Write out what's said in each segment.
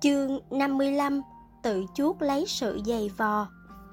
Chương 55: Tự chuốc lấy sự dày vò.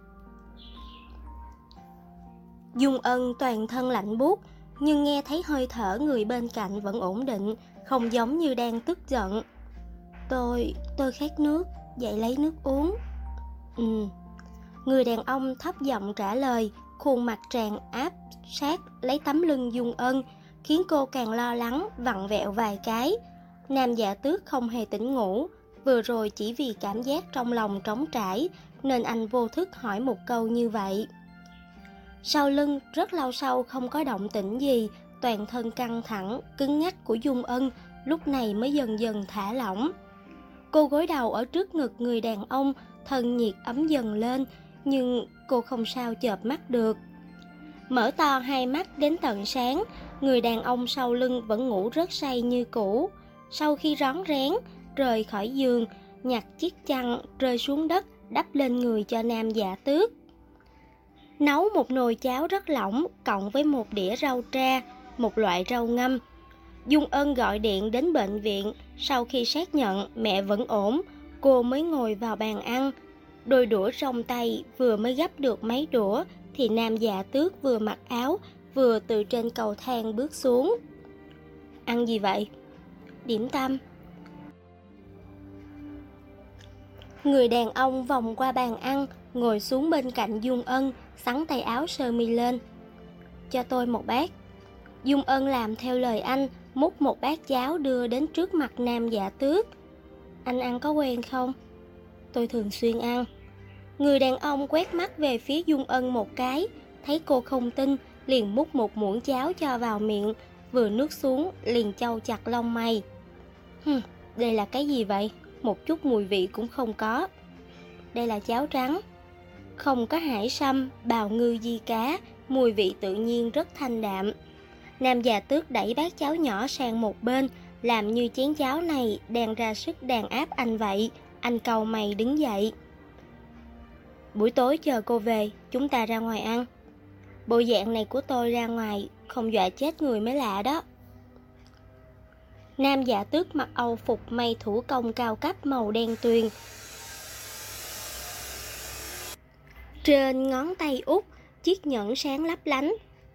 Dung Ân toàn thân lạnh buốt, nhưng nghe thấy hơi thở người bên cạnh vẫn ổn định, không giống như đang tức giận. Tôi khát nước, dậy lấy nước uống. Người đàn ông thấp giọng trả lời, khuôn mặt tràn áp sát lấy tấm lưng Dung Ân, khiến cô càng lo lắng, vặn vẹo vài cái. Nam Dạ Tước không hề tỉnh ngủ, vừa rồi chỉ vì cảm giác trong lòng trống trải nên anh vô thức hỏi một câu như vậy. Sau lưng rất lâu sau không có động tĩnh gì, toàn thân căng thẳng, cứng ngắc của Dung Ân lúc này mới dần dần thả lỏng. Cô gối đầu ở trước ngực người đàn ông, thân nhiệt ấm dần lên, nhưng cô không sao chợp mắt được. Mở to hai mắt đến tận sáng, người đàn ông sau lưng vẫn ngủ rất say như cũ. Sau khi rón rén rời khỏi giường, nhặt chiếc chăn rơi xuống đất đắp lên người cho Nam Dạ Tước. Nấu một nồi cháo rất lỏng cộng với một đĩa rau tra, một loại rau ngâm. Dung Ân gọi điện đến bệnh viện, sau khi xác nhận mẹ vẫn ổn, cô mới ngồi vào bàn ăn. Đôi đũa trong tay vừa mới gắp được mấy đũa thì Nam Dạ Tước vừa mặc áo vừa từ trên cầu thang bước xuống. Ăn gì vậy? Điểm tâm. Người đàn ông vòng qua bàn ăn, ngồi xuống bên cạnh Dung Ân, xắn tay áo sơ mi lên. Cho tôi một bát. Dung Ân làm theo lời anh, múc một bát cháo đưa đến trước mặt Nam Dạ Tước. Anh ăn có quen không? Tôi thường xuyên ăn. Người đàn ông quét mắt về phía Dung Ân một cái, thấy cô không tin, liền múc một muỗng cháo cho vào miệng, vừa nuốt xuống liền chau chặt lông mày. Đây là cái gì vậy? Một chút mùi vị cũng không có. Đây là cháo trắng, không có hải sâm, bào ngư di cá, mùi vị tự nhiên rất thanh đạm. Nam Dạ Tước đẩy bát cháo nhỏ sang một bên, làm như chén cháo này đang ra sức đàn áp anh vậy. Anh cau mày đứng dậy. Buổi tối chờ cô về, chúng ta ra ngoài ăn. Bộ dạng này của tôi ra ngoài không dọa chết người mới lạ đó. Nam Dạ Tước mặc âu phục may thủ công cao cấp màu đen tuyền. Trên ngón tay út, chiếc nhẫn sáng lấp lánh.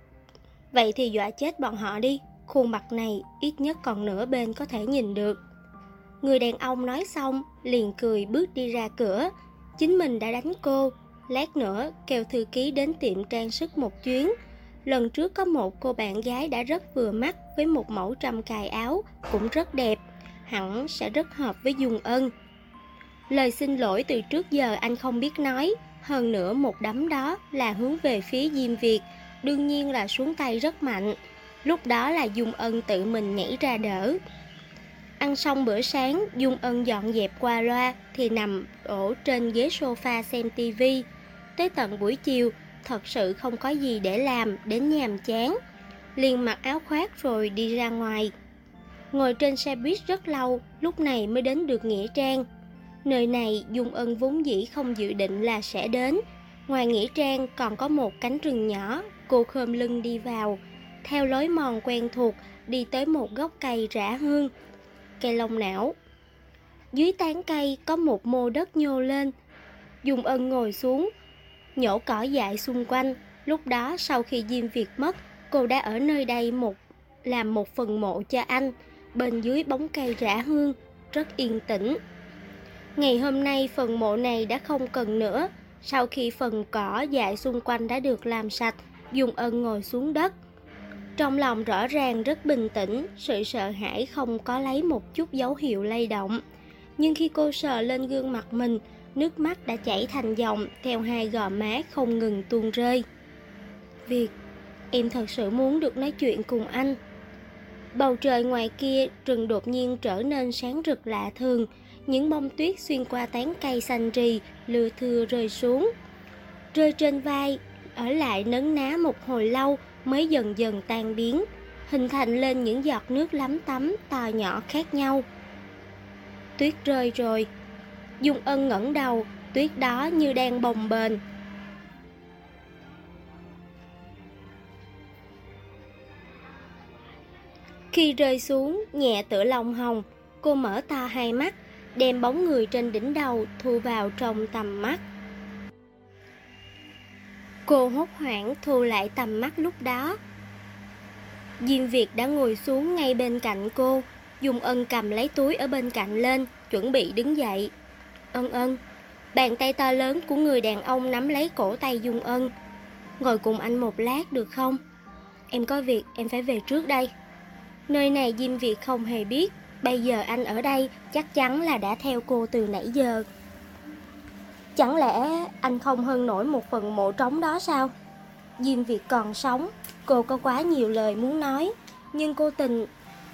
Vậy thì dọa chết bọn họ đi, khuôn mặt này ít nhất còn nửa bên có thể nhìn được. Người đàn ông nói xong, liền cười bước đi ra cửa. Chính mình đã đánh cô, lát nữa kêu thư ký đến tiệm trang sức một chuyến. Lần trước có một cô bạn gái đã rất vừa mắt với một mẫu trâm cài áo, cũng rất đẹp, hẳn sẽ rất hợp với Dung Ân. Lời xin lỗi từ trước giờ anh không biết nói, hơn nữa một đấm đó là hướng về phía Diêm Việt, đương nhiên là xuống tay rất mạnh. Lúc đó là Dung Ân tự mình nhảy ra đỡ. Ăn xong bữa sáng, Dung Ân dọn dẹp qua loa thì nằm đổ trên ghế sofa xem tivi. Tới tận buổi chiều, thật sự không có gì để làm, đến nhàm chán, liền mặc áo khoác rồi đi ra ngoài. Ngồi trên xe buýt rất lâu, lúc này mới đến được Nghĩa Trang. Nơi này Dung Ân vốn dĩ không dự định là sẽ đến. Ngoài Nghĩa Trang còn có một cánh rừng nhỏ, cô khom lưng đi vào, theo lối mòn quen thuộc đi tới một gốc cây rã hương, cây long não. Dưới tán cây có một mô đất nhô lên. Dung Ân ngồi xuống, nhổ cỏ dại xung quanh. Lúc đó sau khi Diêm Việt mất, cô đã ở nơi đây làm một phần mộ cho anh, bên dưới bóng cây rã hương, rất yên tĩnh. Ngày hôm nay phần mộ này đã không cần nữa. Sau khi phần cỏ dại xung quanh đã được làm sạch, Dung Ân ngồi xuống đất. Trong lòng rõ ràng rất bình tĩnh, sự sợ hãi không có lấy một chút dấu hiệu lay động. Nhưng khi cô sờ lên gương mặt mình, nước mắt đã chảy thành dòng theo hai gò má không ngừng tuôn rơi. Việt, em thật sự muốn được nói chuyện cùng anh. Bầu trời ngoài kia, rừng đột nhiên trở nên sáng rực lạ thường. Những bông tuyết xuyên qua tán cây xanh rì, lưa thưa rơi xuống, rơi trên vai, ở lại nấn ná một hồi lâu mới dần dần tan biến, hình thành lên những giọt nước lấm tấm to nhỏ khác nhau. Tuyết rơi rồi. Dung Ân ngẩng đầu, tuyết đó như đang bồng bềnh. Khi rơi xuống nhẹ tựa lòng hồng, cô mở to hai mắt, đem bóng người trên đỉnh đầu thu vào trong tầm mắt. Cô hốt hoảng thu lại tầm mắt lúc đó. Diêm Việt đã ngồi xuống ngay bên cạnh cô. Dung Ân cầm lấy túi ở bên cạnh lên, chuẩn bị đứng dậy. Ân. Bàn tay to lớn của người đàn ông nắm lấy cổ tay Dung Ân. Ngồi cùng anh một lát được không? Em có việc, em phải về trước đây. Nơi này Diêm Việt không hề biết. Bây giờ anh ở đây chắc chắn là đã theo cô từ nãy giờ. Chẳng lẽ anh không hơn nổi một phần mộ trống đó sao? Diêm Việt còn sống. Cô có quá nhiều lời muốn nói, nhưng cô tình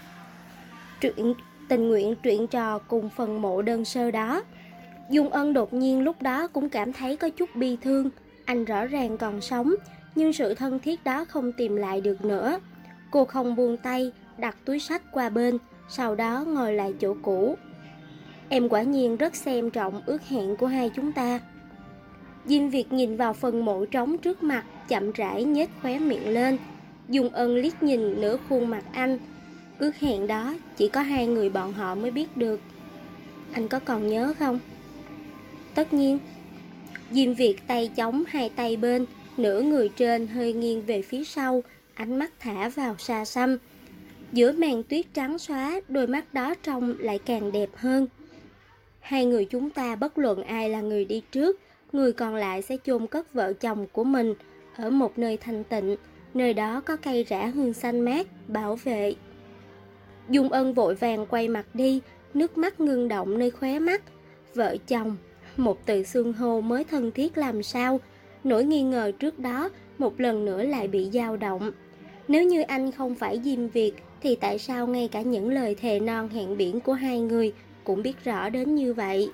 nguyện truyện trò cùng phần mộ đơn sơ đó. Dung Ân đột nhiên lúc đó cũng cảm thấy có chút bi thương. Anh rõ ràng còn sống, nhưng sự thân thiết đó không tìm lại được nữa. Cô không buông tay, đặt túi xách qua bên, sau đó ngồi lại chỗ cũ. Em quả nhiên rất xem trọng ước hẹn của hai chúng ta. Diêm Việt nhìn vào phần mộ trống trước mặt, chậm rãi nhếch khóe miệng lên. Dung Ân liếc nhìn nửa khuôn mặt anh. Ước hẹn đó chỉ có hai người bọn họ mới biết được. Anh có còn nhớ không? Tất nhiên. Diêm Việt tay chống hai tay bên, nửa người trên hơi nghiêng về phía sau, ánh mắt thả vào xa xăm. Giữa màn tuyết trắng xóa, đôi mắt đó trông lại càng đẹp hơn. Hai người chúng ta bất luận ai là người đi trước, người còn lại sẽ chôn cất vợ chồng của mình ở một nơi thanh tịnh, nơi đó có cây rã hương xanh mát, bảo vệ. Dung Ân vội vàng quay mặt đi, nước mắt ngưng động nơi khóe mắt. Vợ chồng, một từ xưng hô mới thân thiết làm sao? Nỗi nghi ngờ trước đó một lần nữa lại bị dao động. Nếu như anh không phải Diêm Việt, thì tại sao ngay cả những lời thề non hẹn biển của hai người cũng biết rõ đến như vậy?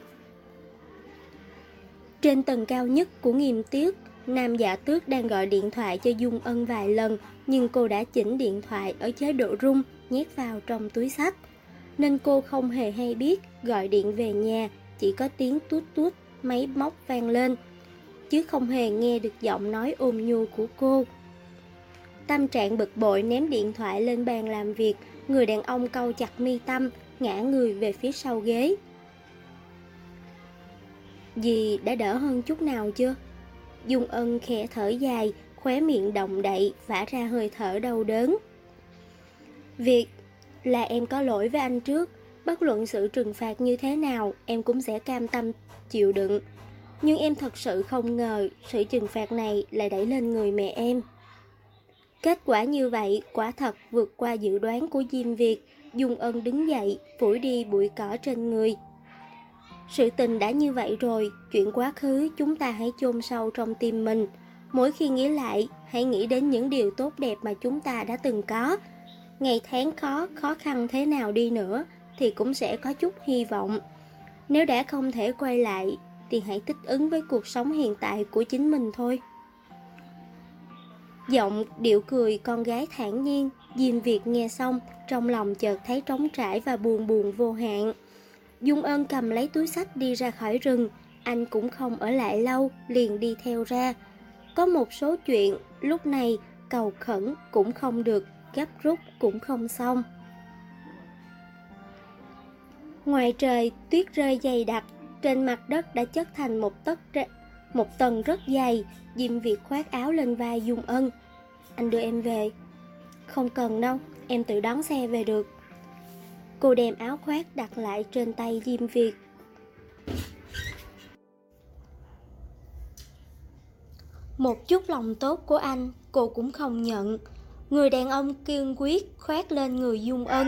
Trên tầng cao nhất của Nghiêm Tuyết, Nam Dạ Tước đang gọi điện thoại cho Dung Ân vài lần, nhưng cô đã chỉnh điện thoại ở chế độ rung, nhét vào trong túi xách. Nên cô không hề hay biết gọi điện về nhà, chỉ có tiếng tút tút máy móc vang lên, chứ không hề nghe được giọng nói ôn nhu của cô. Tâm trạng bực bội ném điện thoại lên bàn làm việc, người đàn ông cau chặt mi tâm, ngã người về phía sau ghế. Dì đã đỡ hơn chút nào chưa? Dung Ân khẽ thở dài, khóe miệng động đậy, vả ra hơi thở đau đớn. Việc là em có lỗi với anh trước, bất luận sự trừng phạt như thế nào, em cũng sẽ cam tâm chịu đựng. Nhưng em thật sự không ngờ sự trừng phạt này lại đẩy lên người mẹ em. Kết quả như vậy quả thật vượt qua dự đoán của Diêm Việt. Dung Ân đứng dậy, phủi đi bụi cỏ trên người. Sự tình đã như vậy rồi, chuyện quá khứ chúng ta hãy chôn sâu trong tim mình. Mỗi khi nghĩ lại, hãy nghĩ đến những điều tốt đẹp mà chúng ta đã từng có. Ngày tháng khó khăn thế nào đi nữa thì cũng sẽ có chút hy vọng. Nếu đã không thể quay lại thì hãy thích ứng với cuộc sống hiện tại của chính mình thôi. Giọng điệu cười con gái thản nhiên. Diêm Việt nghe xong, trong lòng chợt thấy trống trải và buồn buồn vô hạn. Dung Ân cầm lấy túi xách đi ra khỏi rừng. Anh cũng không ở lại lâu, liền đi theo ra. Có một số chuyện lúc này cầu khẩn cũng không được, gấp rút cũng không xong. Ngoài trời tuyết rơi dày đặc, trên mặt đất đã chất thành một tầng rất dày. Diêm Việt khoác áo lên vai Dung Ân. Anh đưa em về. Không cần đâu, em tự đón xe về được. Cô đem áo khoác đặt lại trên tay Diêm Việt. Một chút lòng tốt của anh cô cũng không nhận. Người đàn ông kiên quyết khoác lên người Dung Ân.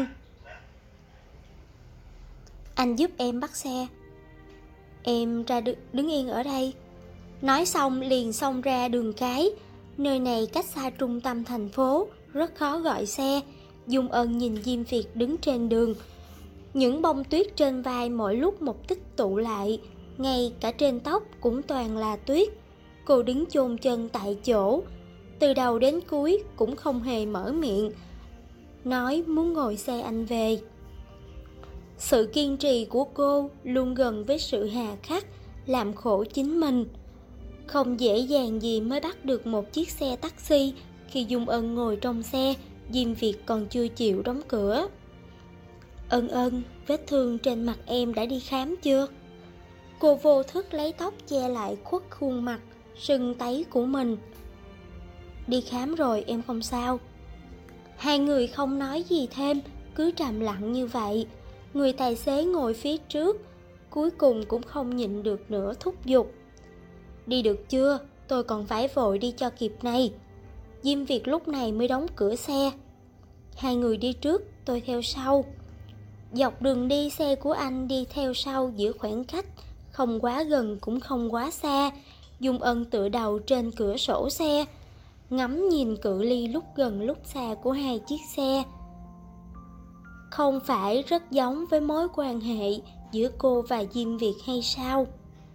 Anh giúp em bắt xe, em ra đứng yên ở đây. Nói xong liền xông ra đường cái. Nơi này cách xa trung tâm thành phố, rất khó gọi xe. Dung Ân nhìn Diêm Việt đứng trên đường. Những bông tuyết trên vai mỗi lúc một tích tụ lại, ngay cả trên tóc cũng toàn là tuyết. Cô đứng chôn chân tại chỗ, từ đầu đến cuối cũng không hề mở miệng nói muốn ngồi xe anh về. Sự kiên trì của cô luôn gần với sự hà khắc, làm khổ chính mình. Không dễ dàng gì mới bắt được một chiếc xe taxi. Khi Dung Ân ngồi trong xe, Diêm Việt còn chưa chịu đóng cửa. Ân ân, vết thương trên mặt em đã đi khám chưa? Cô vô thức lấy tóc che lại khuất khuôn mặt sưng tấy của mình. Đi khám rồi, em không sao. Hai người không nói gì thêm, cứ trầm lặng như vậy. Người tài xế ngồi phía trước cuối cùng cũng không nhịn được nữa, thúc giục. Đi được chưa? Tôi còn phải vội đi cho kịp này. Diêm Việt lúc này mới đóng cửa xe. Hai người đi trước, tôi theo sau. Dọc đường đi, xe của anh đi theo sau giữ khoảng cách, không quá gần cũng không quá xa. Dung Ân tựa đầu trên cửa sổ xe, ngắm nhìn cự ly lúc gần lúc xa của hai chiếc xe. Không phải rất giống với mối quan hệ giữa cô và Diêm Việt hay sao?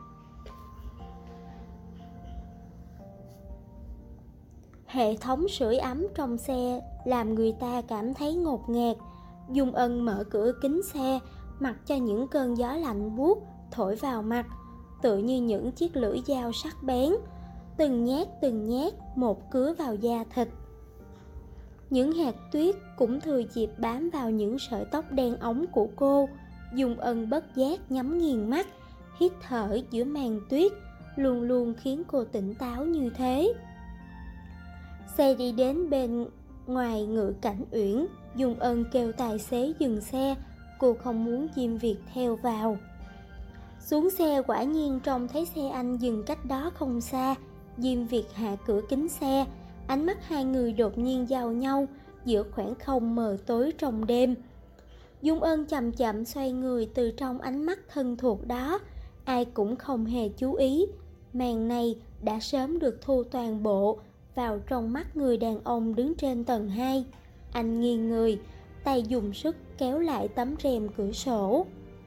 Hệ thống sưởi ấm trong xe làm người ta cảm thấy ngột ngạt. Dung Ân mở cửa kính xe, mặc cho những cơn gió lạnh buốt thổi vào mặt, tựa như những chiếc lưỡi dao sắc bén, từng nhát một cứa vào da thịt. Những hạt tuyết cũng thừa dịp bám vào những sợi tóc đen óng của cô. Dung Ân bất giác nhắm nghiền mắt, hít thở giữa màn tuyết, luôn luôn khiến cô tỉnh táo như thế. Xe đi đến bên ngoài Ngự Cảnh Uyển, Dung Ân kêu tài xế dừng xe, cô không muốn Diêm Việt theo vào. Xuống xe quả nhiên trông thấy xe anh dừng cách đó không xa. Diêm Việt hạ cửa kính xe, ánh mắt hai người đột nhiên giao nhau giữa khoảng không mờ tối trong đêm. Dung Ân chậm chậm xoay người từ trong ánh mắt thân thuộc đó. Ai cũng không hề chú ý, màn này đã sớm được thu toàn bộ vào trong mắt người đàn ông đứng trên tầng 2. Anh nghiêng người, tay dùng sức kéo lại tấm rèm cửa sổ.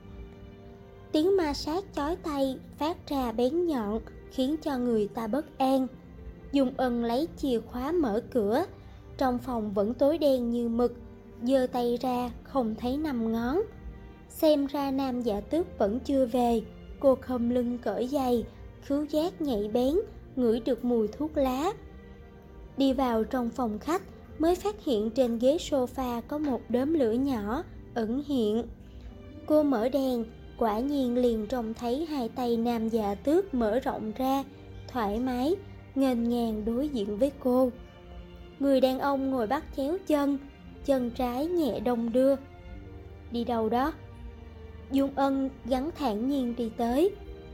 Tiếng ma sát chói tai phát ra bén nhọn, khiến cho người ta bất an. Dung Ân lấy chìa khóa mở cửa. Trong phòng vẫn tối đen như mực, giơ tay ra không thấy 5 ngón. Xem ra Nam Dạ Tước vẫn chưa về. Cô khom lưng cởi giày, khứu giác nhạy bén, ngửi được mùi thuốc lá. Đi vào trong phòng khách mới phát hiện trên ghế sofa có một đốm lửa nhỏ ẩn hiện. Cô mở đèn, quả nhiên liền trông thấy hai tay Nam Dạ Tước mở rộng ra, thoải mái, nghênh ngang đối diện với cô. Người đàn ông ngồi bắt chéo chân, chân trái nhẹ đong đưa. Đi đâu đó? Dung Ân gắn thản nhiên đi tới.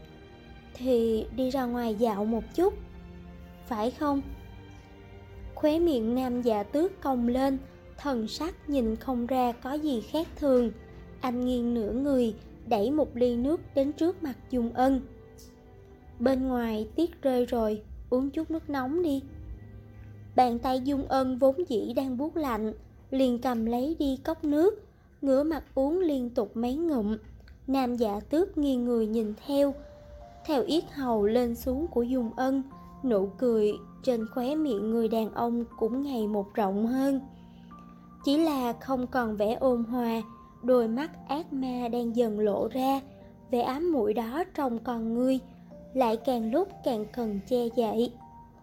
Thì đi ra ngoài dạo một chút. Phải không? Khóe miệng Nam Dạ Tước cong lên, thần sắc nhìn không ra có gì khác thường. Anh nghiêng nửa người, đẩy một ly nước đến trước mặt Dung Ân. Bên ngoài tuyết rơi rồi, uống chút nước nóng đi. Bàn tay Dung Ân vốn dĩ đang buốt lạnh, liền cầm lấy đi cốc nước, ngửa mặt uống liên tục mấy ngụm. Nam Dạ Tước nghiêng người nhìn theo yết hầu lên xuống của Dung Ân, nụ cười trên khóe miệng người đàn ông cũng ngày một rộng hơn. Chỉ là không còn vẻ ôn hòa, đôi mắt ác ma đang dần lộ ra, vẻ ám muội đó trong con ngươi lại càng lúc càng cần che đậy.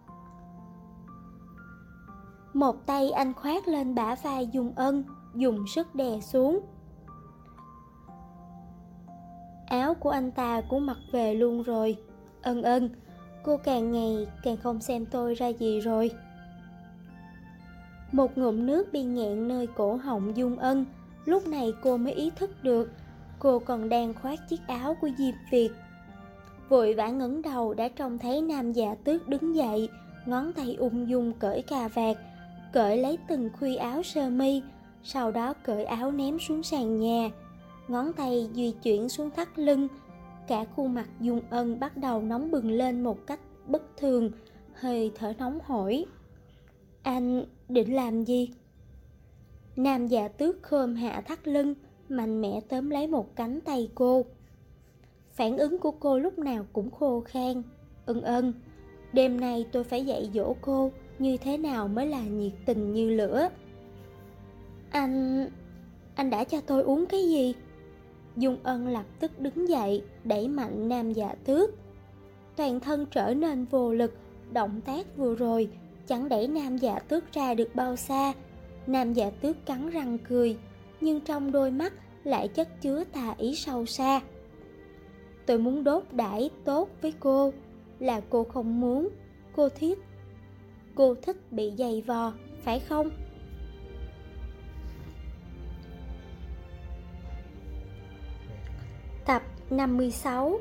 Một tay anh khoác lên bả vai Dung Ân, dùng sức đè xuống. Áo của anh ta cũng mặc về luôn rồi. Ân ân, cô càng ngày càng không xem tôi ra gì rồi. Một ngụm nước bị nghẹn nơi cổ họng Dung Ân. Lúc này cô mới ý thức được cô còn đang khoác chiếc áo của Diệp Việt. Vội vã ngẩng đầu đã trông thấy Nam Dạ Tước đứng dậy, ngón tay ung dung cởi cà vạt, cởi lấy từng khuy áo sơ mi, sau đó cởi áo ném xuống sàn nhà. Ngón tay di chuyển xuống thắt lưng. Cả khuôn mặt Dung Ân bắt đầu nóng bừng lên một cách bất thường, hơi thở nóng hổi. Anh định làm gì? Nam Dạ Tước khom hạ thắt lưng, mạnh mẽ tóm lấy một cánh tay cô. Phản ứng của cô lúc nào cũng khô khan. Ân, đêm nay tôi phải dạy dỗ cô như thế nào mới là nhiệt tình như lửa. Anh đã cho tôi uống cái gì? Dung Ân lập tức đứng dậy, đẩy mạnh Nam Dạ Tước. Toàn thân trở nên vô lực, động tác vừa rồi chẳng đẩy Nam Dạ Tước ra được bao xa. Nam Dạ Tước cắn răng cười, nhưng trong đôi mắt lại chất chứa tà ý sâu xa. Tôi muốn đốt đãi tốt với cô, là cô không muốn, cô thích bị giày vò, phải không? Tập 56.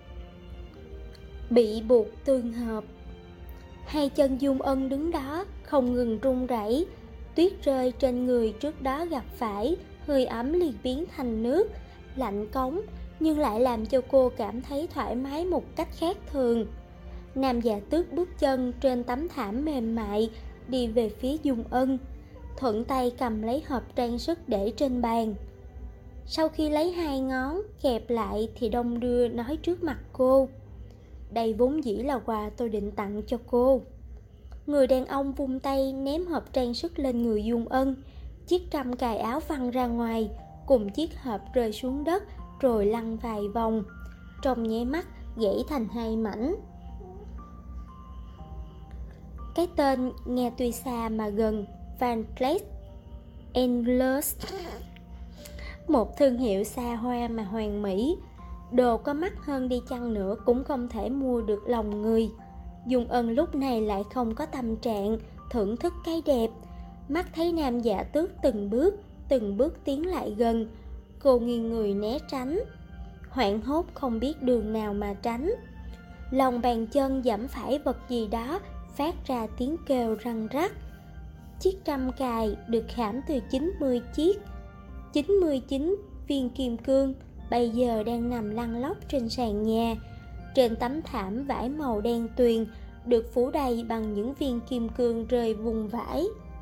Bị buộc tương hợp. Hai chân Dung Ân đứng đó không ngừng run rẩy, tuyết rơi trên người trước đó gặp phải, hơi ấm liền biến thành nước, lạnh cống, nhưng lại làm cho cô cảm thấy thoải mái một cách khác thường. Nam Dạ Tước bước chân trên tấm thảm mềm mại, đi về phía Dung Ân, thuận tay cầm lấy hộp trang sức để trên bàn. Sau khi lấy hai ngón kẹp lại thì đong đưa nói trước mặt cô: đây vốn dĩ là quà tôi định tặng cho cô. Người đàn ông vung tay ném hộp trang sức lên người Dung Ân, chiếc trâm cài áo văng ra ngoài, cùng chiếc hộp rơi xuống đất rồi lăn vài vòng, trong nháy mắt gãy thành hai mảnh. Cái tên nghe tuy xa mà gần, Van Cleef Arpels, một thương hiệu xa hoa mà hoàn mỹ. Đồ có mắc hơn đi chăng nữa cũng không thể mua được lòng người. Dung Ân lúc này lại không có tâm trạng thưởng thức cái đẹp. Mắt thấy Nam Dạ Tước từng bước tiến lại gần, cô nghiêng người né tránh, hoảng hốt không biết đường nào mà tránh. Lòng bàn chân giẫm phải vật gì đó, phát ra tiếng kêu răng rắc. Chiếc trâm cài được khảm từ 99 viên kim cương bây giờ đang nằm lăn lóc trên sàn nhà. Trên tấm thảm vải màu đen tuyền được phủ đầy bằng những viên kim cương rơi vùng vãi.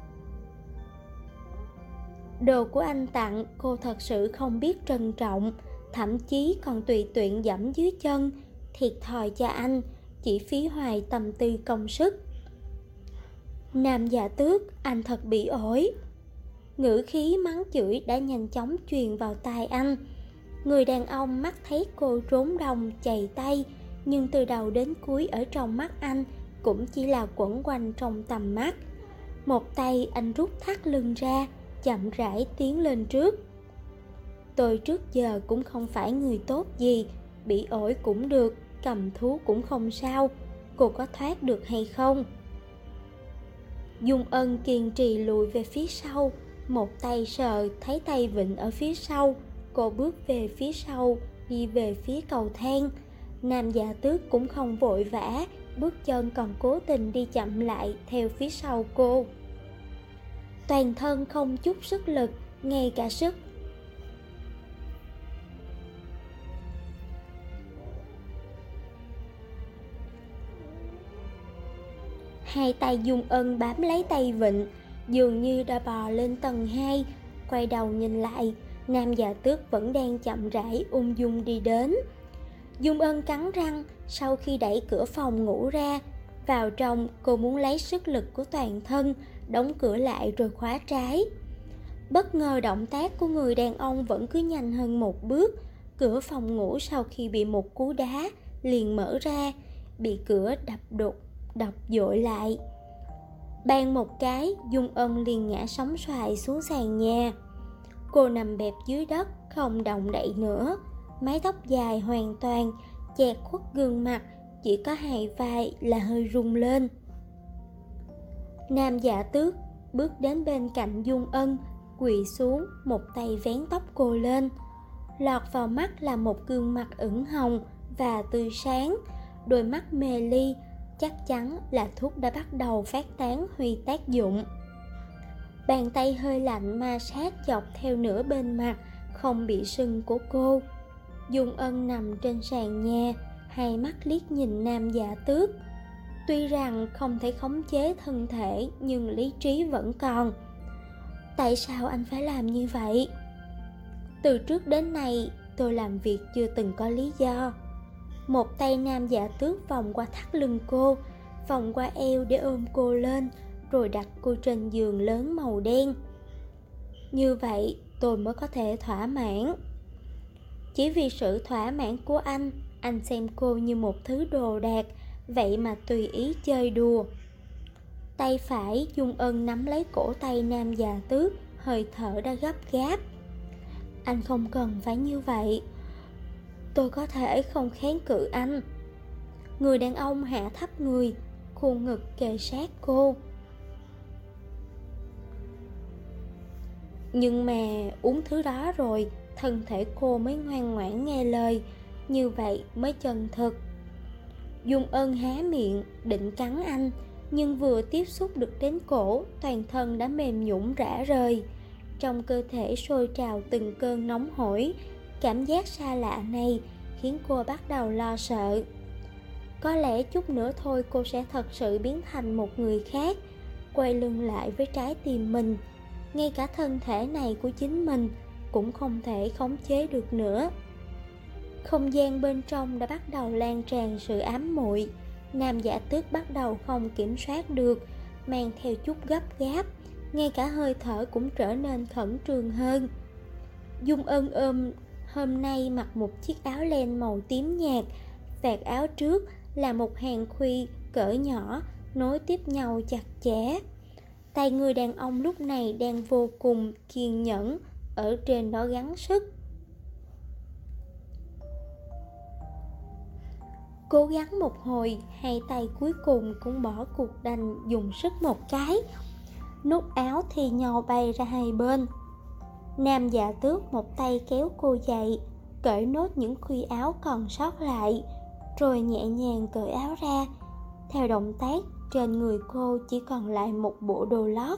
Đồ của anh tặng cô thật sự không biết trân trọng, thậm chí còn tùy tiện giẫm dưới chân. Thiệt thòi cho anh, chỉ phí hoài tâm tư công sức. Nam Dạ Tước, anh thật bị ổi. Ngữ khí mắng chửi đã nhanh chóng truyền vào tai anh. Người đàn ông mắt thấy cô trốn đông chày tay, nhưng từ đầu đến cuối ở trong mắt anh cũng chỉ là quẩn quanh trong tầm mắt. Một tay anh rút thắt lưng ra, chậm rãi tiến lên trước. Tôi trước giờ cũng không phải người tốt gì, bị ổi cũng được, cầm thú cũng không sao. Cô có thoát được hay không? Dung Ân kiên trì lùi về phía sau, một tay sờ thấy tay vịn ở phía sau. Cô bước về phía sau, đi về phía cầu thang. Nam Dạ Tước cũng không vội vã, bước chân còn cố tình đi chậm lại theo phía sau cô. Toàn thân không chút sức lực, ngay cả sức. Hai tay Dung Ân bám lấy tay vịn, dường như đã bò lên tầng 2. Quay đầu nhìn lại, Nam Dạ Tước vẫn đang chậm rãi ung dung đi đến. Dung Ân cắn răng, sau khi đẩy cửa phòng ngủ ra, vào trong cô muốn lấy sức lực của toàn thân, đóng cửa lại rồi khóa trái. Bất ngờ động tác của người đàn ông vẫn cứ nhanh hơn một bước. Cửa phòng ngủ sau khi bị một cú đá liền mở ra, bị cửa đập dội lại. Bang một cái, Dung Ân liền ngã sóng xoài xuống sàn nhà. Cô nằm bẹp dưới đất, không động đậy nữa. Mái tóc dài hoàn toàn che khuất gương mặt, chỉ có hai vai là hơi rung lên. Nam Dạ Tước bước đến bên cạnh Dung Ân, quỳ xuống, một tay vén tóc cô lên. Lọt vào mắt là một gương mặt ửng hồng và tươi sáng, đôi mắt mê ly, chắc chắn là thuốc đã bắt đầu phát tán huy tác dụng. Bàn tay hơi lạnh ma sát dọc theo nửa bên mặt không bị sưng của cô. Dung Ân nằm trên sàn nhà, hai mắt liếc nhìn Nam Dạ Tước. Tuy rằng không thể khống chế thân thể, nhưng lý trí vẫn còn. Tại sao anh phải làm như vậy? Từ trước đến nay, tôi làm việc chưa từng có lý do. Một tay Nam Dạ Tước vòng qua thắt lưng cô, vòng qua eo để ôm cô lên, rồi đặt cô trên giường lớn màu đen. Như vậy tôi mới có thể thỏa mãn. Chỉ vì sự thỏa mãn của anh xem cô như một thứ đồ đạc, vậy mà tùy ý chơi đùa. Tay phải Dung Ân nắm lấy cổ tay Nam Dạ Tước, hơi thở đã gấp gáp. Anh không cần phải như vậy. Tôi có thể không kháng cự anh. Người đàn ông hạ thấp người, khuôn ngực kề sát cô. Nhưng mà uống thứ đó rồi, thân thể cô mới ngoan ngoãn nghe lời, như vậy mới chân thực. Dung Ân há miệng định cắn anh, nhưng vừa tiếp xúc được đến cổ, toàn thân đã mềm nhũn rã rời. Trong cơ thể sôi trào từng cơn nóng hổi. Cảm giác xa lạ này khiến cô bắt đầu lo sợ. Có lẽ chút nữa thôi cô sẽ thật sự biến thành một người khác, quay lưng lại với trái tim mình. Ngay cả thân thể này của chính mình cũng không thể khống chế được nữa. Không gian bên trong đã bắt đầu lan tràn sự ám muội. Nam Giả Tước bắt đầu không kiểm soát được, mang theo chút gấp gáp, ngay cả hơi thở cũng trở nên khẩn trương hơn. Dung Ân hôm nay mặc một chiếc áo len màu tím nhạt, vạt áo trước là một hàng khuy cỡ nhỏ nối tiếp nhau chặt chẽ. Tay người đàn ông lúc này đang vô cùng kiên nhẫn ở trên đó gắng sức. Cố gắng một hồi, hai tay cuối cùng cũng bỏ cuộc đành dùng sức một cái. Nút áo thì nhò bay ra hai bên. Nam Dạ Tước một tay kéo cô dậy, cởi nốt những khuy áo còn sót lại, rồi nhẹ nhàng cởi áo ra. Theo động tác, trên người cô chỉ còn lại một bộ đồ lót.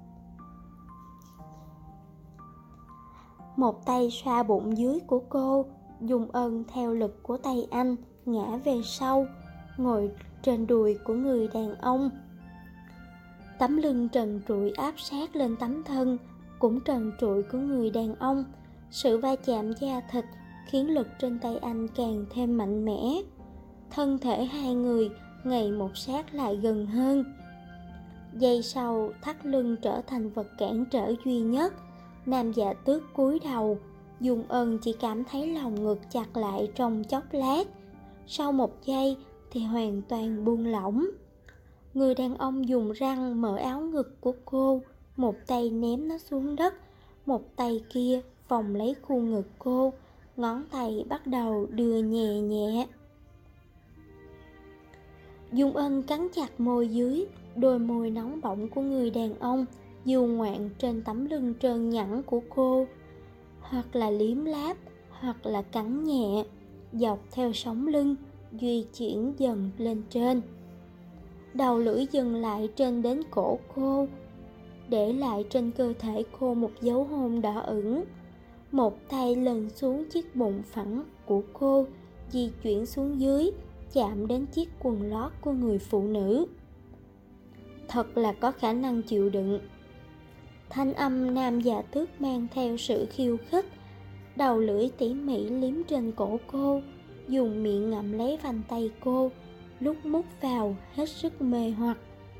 Một tay xoa bụng dưới của cô, Dung Ân theo lực của tay anh ngã về sau, ngồi trên đùi của người đàn ông. Tấm lưng trần trụi áp sát lên tấm thân cũng trần trụi của người đàn ông. Sự va chạm da thịt khiến lực trên tay anh càng thêm mạnh mẽ. Thân thể hai người ngày một sát lại gần hơn. Giây sau, thắt lưng trở thành vật cản trở duy nhất. Nam Dạ Tước cúi đầu, Dung Ân chỉ cảm thấy lòng ngực chặt lại trong chốc lát. Sau một giây thì hoàn toàn buông lỏng. Người đàn ông dùng răng mở áo ngực của cô, một tay ném nó xuống đất, một tay kia vòng lấy khuôn ngực cô, ngón tay bắt đầu đưa nhẹ nhẹ. Dung Ân cắn chặt môi dưới, đôi môi nóng bỏng của người đàn ông du ngoạn trên tấm lưng trơn nhẵn của cô, hoặc là liếm láp, hoặc là cắn nhẹ, dọc theo sống lưng, di chuyển dần lên trên. Đầu lưỡi dừng lại trên đến cổ cô, để lại trên cơ thể cô một dấu hôn đỏ ửng. Một tay lần xuống chiếc bụng phẳng của cô, di chuyển xuống dưới, chạm đến chiếc quần lót của người phụ nữ. Thật là có khả năng chịu đựng. Thanh âm Nam Dạ Tước mang theo sự khiêu khích. Đầu lưỡi tỉ mỉ liếm trên cổ cô, dùng miệng ngậm lấy vành tay cô, lúc mút vào hết sức mê hoặc.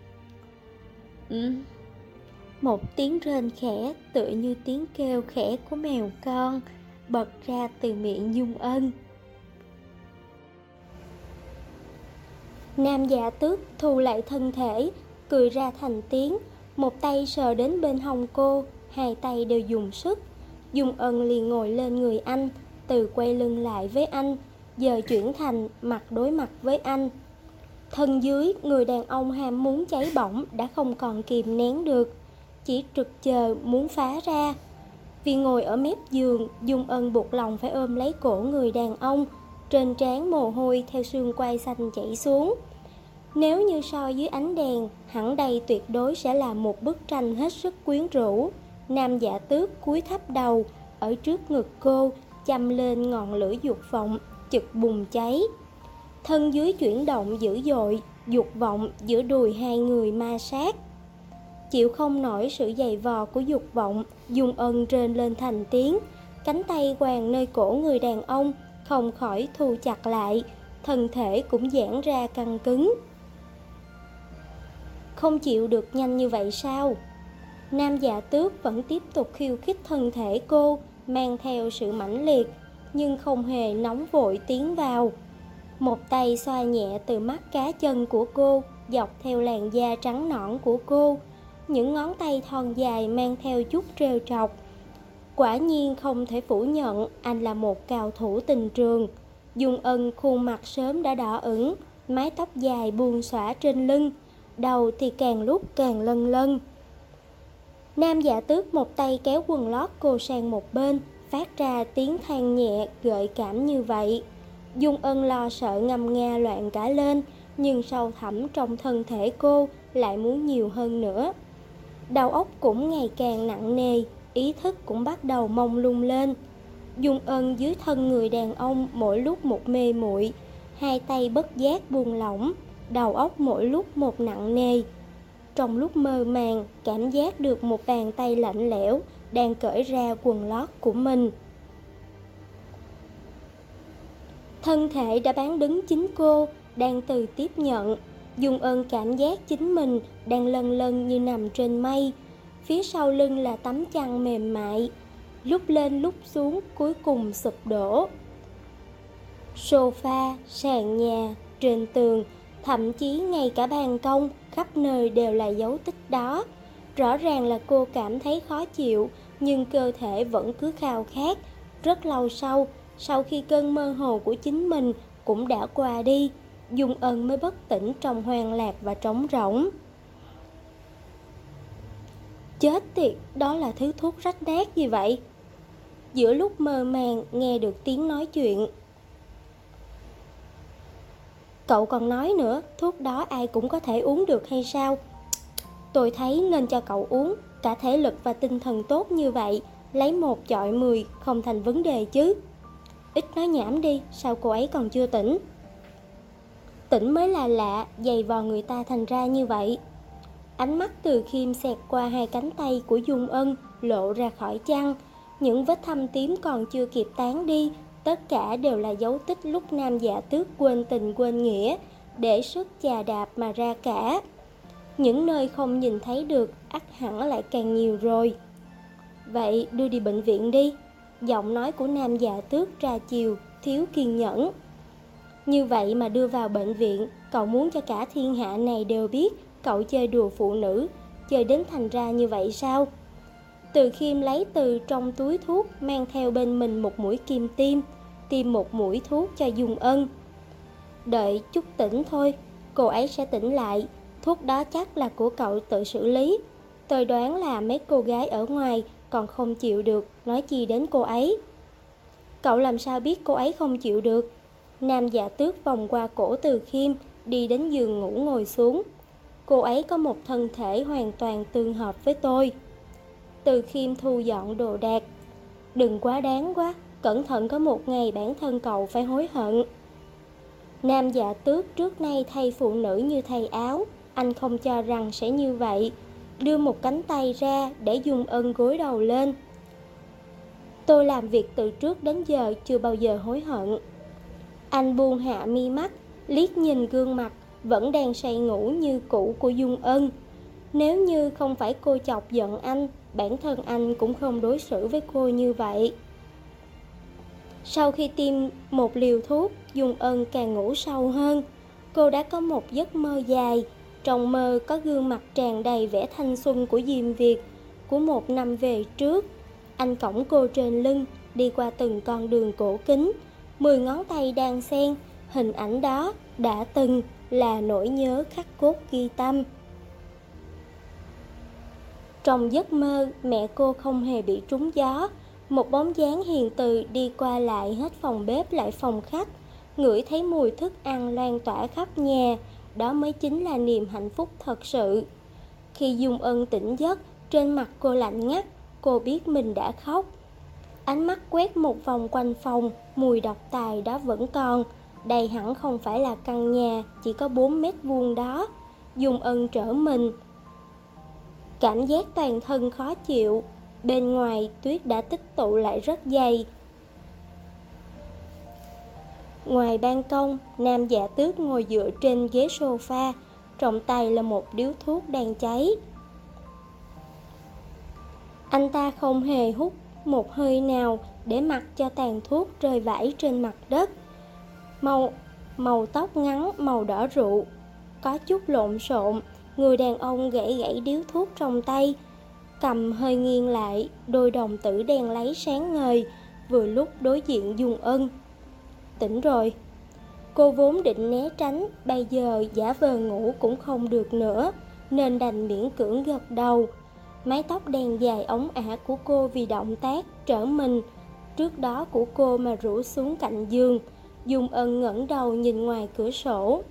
Một tiếng rên khẽ tựa như tiếng kêu khẽ của mèo con bật ra từ miệng Dung Ân. Nam Dạ Tước thu lại thân thể, cười ra thành tiếng, một tay sờ đến bên hông cô, hai tay đều dùng sức. Dung Ân liền ngồi lên người anh, từ quay lưng lại với anh, giờ chuyển thành mặt đối mặt với anh. Thân dưới, người đàn ông ham muốn cháy bỏng đã không còn kìm nén được, chỉ trực chờ muốn phá ra. Vì ngồi ở mép giường, Dung Ân buộc lòng phải ôm lấy cổ người đàn ông, trên trán mồ hôi theo xương quai xanh chảy xuống. Nếu như soi dưới ánh đèn, hẳn đây tuyệt đối sẽ là một bức tranh hết sức quyến rũ. Nam Dạ Tước cúi thấp đầu, ở trước ngực cô, châm lên ngọn lửa dục vọng, chực bùng cháy. Thân dưới chuyển động dữ dội, dục vọng giữa đùi hai người ma sát. Chịu không nổi sự giày vò của dục vọng, Dung Ân rên lên thành tiếng. Cánh tay quàng nơi cổ người đàn ông không khỏi thu chặt lại, thân thể cũng giãn ra căng cứng. Không chịu được nhanh như vậy sao? Nam Dạ Tước vẫn tiếp tục khiêu khích thân thể cô, mang theo sự mãnh liệt, nhưng không hề nóng vội tiến vào. Một tay xoa nhẹ từ mắt cá chân của cô, dọc theo làn da trắng nõn của cô. Những ngón tay thon dài mang theo chút trêu trọc, Quả nhiên không thể phủ nhận anh là một cao thủ tình trường. Dung Ân khuôn mặt sớm đã đỏ ửng, mái tóc dài buông xõa trên lưng, đầu thì càng lúc càng lân lân. Nam Dạ Tước một tay kéo quần lót cô sang một bên, phát ra tiếng than nhẹ gợi cảm như vậy. Dung Ân lo sợ ngâm nga loạn cả lên, nhưng sâu thẳm trong thân thể cô lại muốn nhiều hơn nữa. Đầu óc cũng ngày càng nặng nề, ý thức cũng bắt đầu mông lung lên. Dung Ân dưới thân người đàn ông mỗi lúc một mê muội, hai tay bất giác buông lỏng, đầu óc mỗi lúc một nặng nề. Trong lúc mơ màng, cảm giác được một bàn tay lạnh lẽo đang cởi ra quần lót của mình. Thân thể đã bán đứng chính cô, đang từ tiếp nhận. Dung Ân cảm giác chính mình đang lân lân như nằm trên mây. Phía sau lưng là tấm chăn mềm mại, lúc lên lúc xuống cuối cùng sụp đổ. Sofa, sàn nhà, trên tường, thậm chí ngay cả ban công, khắp nơi đều là dấu tích đó. Rõ ràng là cô cảm thấy khó chịu, nhưng cơ thể vẫn cứ khao khát. Rất lâu sau khi cơn mơ hồ của chính mình cũng đã qua đi, Dung Ân mới bất tỉnh trong hoang lạc và trống rỗng. Chết tiệt, đó là thứ thuốc rách nát gì vậy? Giữa lúc mơ màng nghe được tiếng nói chuyện. Cậu còn nói nữa, thuốc đó ai cũng có thể uống được hay sao? Tôi thấy nên cho cậu uống, cả thể lực và tinh thần tốt như vậy, lấy 1 chọi 10 không thành vấn đề chứ. Ít nói nhảm đi, sao cô ấy còn chưa tỉnh? Tỉnh mới là lạ, giày vò người ta thành ra như vậy. Ánh mắt Từ Khiêm xẹt qua hai cánh tay của Dung Ân, lộ ra khỏi chăn. Những vết thâm tím còn chưa kịp tán đi, tất cả đều là dấu tích lúc Nam Dạ Tước quên tình quên nghĩa, để sức chà đạp mà ra cả. Những nơi không nhìn thấy được, ắt hẳn lại càng nhiều rồi. Vậy đưa đi bệnh viện đi. Giọng nói của Nam Dạ Tước ra chiều, thiếu kiên nhẫn. Như vậy mà đưa vào bệnh viện, cậu muốn cho cả thiên hạ này đều biết cậu chơi đùa phụ nữ, chơi đến thành ra như vậy sao? Từ Khiêm lấy từ trong túi thuốc, mang theo bên mình một mũi kim tiêm một mũi thuốc cho Dung Ân. Đợi chút tỉnh thôi, cô ấy sẽ tỉnh lại. Thuốc đó chắc là của cậu tự xử lý. Tôi đoán là mấy cô gái ở ngoài còn không chịu được, nói chi đến cô ấy. Cậu làm sao biết cô ấy không chịu được? Nam Dạ Tước vòng qua cổ Từ Khiêm, đi đến giường ngủ ngồi xuống. Cô ấy có một thân thể hoàn toàn tương hợp với tôi. Từ Khiêm thu dọn đồ đạc. Đừng quá đáng quá, cẩn thận có một ngày bản thân cậu phải hối hận. Nam Dạ Tước trước nay thay phụ nữ như thay áo, anh không cho rằng sẽ như vậy. Đưa một cánh tay ra để Dung Ân gối đầu lên. Tôi làm việc từ trước đến giờ chưa bao giờ hối hận. Anh buông hạ mi mắt, liếc nhìn gương mặt vẫn đang say ngủ như cũ của Dung Ân. Nếu như không phải cô chọc giận anh, bản thân anh cũng không đối xử với cô như vậy. Sau khi tiêm một liều thuốc, Dung Ân càng ngủ sâu hơn. Cô đã có một giấc mơ dài. Trong mơ có gương mặt tràn đầy vẻ thanh xuân của Diêm Việt của 1 năm về trước. Anh cõng cô trên lưng, đi qua từng con đường cổ kính, 10 ngón tay đan xen. Hình ảnh đó đã từng là nỗi nhớ khắc cốt ghi tâm. Trong giấc mơ, mẹ cô không hề bị trúng gió. Một bóng dáng hiền từ đi qua lại hết phòng bếp lại phòng khách, ngửi thấy mùi thức ăn loan tỏa khắp nhà. Đó mới chính là niềm hạnh phúc thật sự. Khi Dung Ân tỉnh giấc, trên mặt cô lạnh ngắt. Cô biết mình đã khóc. Ánh mắt quét một vòng quanh phòng, mùi độc tài đó vẫn còn. Đây hẳn không phải là căn nhà chỉ có 4 mét vuông đó. Dung Ân trở mình. Cảm giác toàn thân khó chịu. Bên ngoài tuyết đã tích tụ lại rất dày. Ngoài ban công, Nam Dạ Tước ngồi dựa trên ghế sofa, trong tay là một điếu thuốc đang cháy. Anh ta không hề hút một hơi nào, để mặc cho tàn thuốc rơi vãi trên mặt đất. Màu tóc ngắn màu đỏ rượu, có chút lộn xộn. Người đàn ông gãy điếu thuốc trong tay, cầm hơi nghiêng lại, đôi đồng tử đen láy sáng ngời, vừa lúc đối diện Dung Ân. Tỉnh rồi. Cô vốn định né tránh, bây giờ giả vờ ngủ cũng không được nữa, nên đành miễn cưỡng gật đầu. Mái tóc đen dài óng ả của cô vì động tác trở mình trước đó của cô mà rủ xuống cạnh giường. Dung Ân ngẩng đầu nhìn ngoài cửa sổ.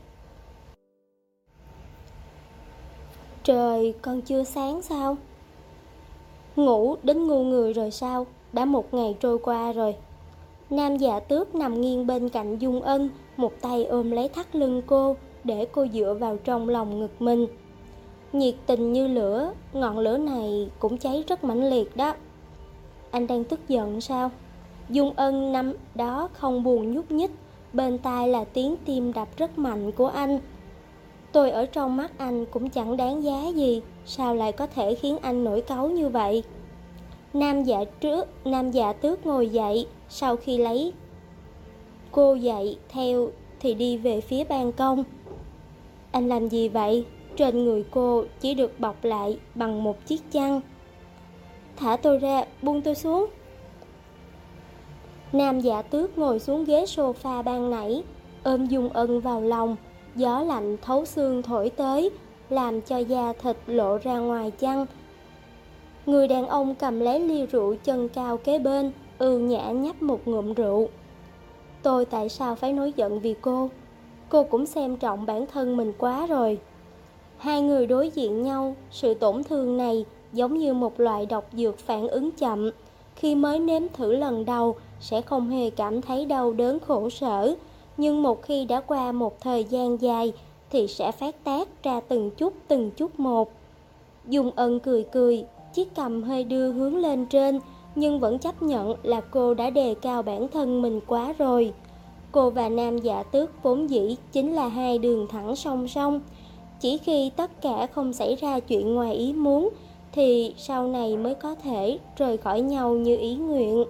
Trời còn chưa sáng sao? Ngủ đến ngu người rồi sao? Đã một ngày trôi qua rồi. Nam Dạ Tước nằm nghiêng bên cạnh Dung Ân, một tay ôm lấy thắt lưng cô, để cô dựa vào trong lòng ngực mình. Nhiệt tình như lửa, ngọn lửa này cũng cháy rất mãnh liệt đó. Anh đang tức giận sao? Dung Ân nằm đó không buồn nhúc nhích, bên tai là tiếng tim đập rất mạnh của anh. Tôi ở trong mắt anh cũng chẳng đáng giá gì, sao lại có thể khiến anh nổi cáu như vậy? Nam Dạ Tước ngồi dậy, sau khi lấy cô dậy theo thì đi về phía ban công. Anh làm gì vậy? Trên người cô chỉ được bọc lại bằng một chiếc chăn. Thả tôi ra, buông tôi xuống. Nam Dạ Tước ngồi xuống ghế sofa ban nãy, ôm Dung Ân vào lòng. Gió lạnh thấu xương thổi tới, làm cho da thịt lộ ra ngoài chăn. Người đàn ông cầm lấy ly rượu chân cao kế bên, nhã nhấp một ngụm rượu. Tôi tại sao phải nổi giận vì cô? Cô cũng xem trọng bản thân mình quá rồi. Hai người đối diện nhau, sự tổn thương này giống như một loại độc dược phản ứng chậm. Khi mới nếm thử lần đầu sẽ không hề cảm thấy đau đớn khổ sở, nhưng một khi đã qua một thời gian dài thì sẽ phát tác ra từng chút một. Dung Ân cười cười, chiếc cằm hơi đưa hướng lên trên, nhưng vẫn chấp nhận là cô đã đề cao bản thân mình quá rồi. Cô và Nam Dạ Tước vốn dĩ chính là hai đường thẳng song song. Chỉ khi tất cả không xảy ra chuyện ngoài ý muốn thì sau này mới có thể rời khỏi nhau như ý nguyện.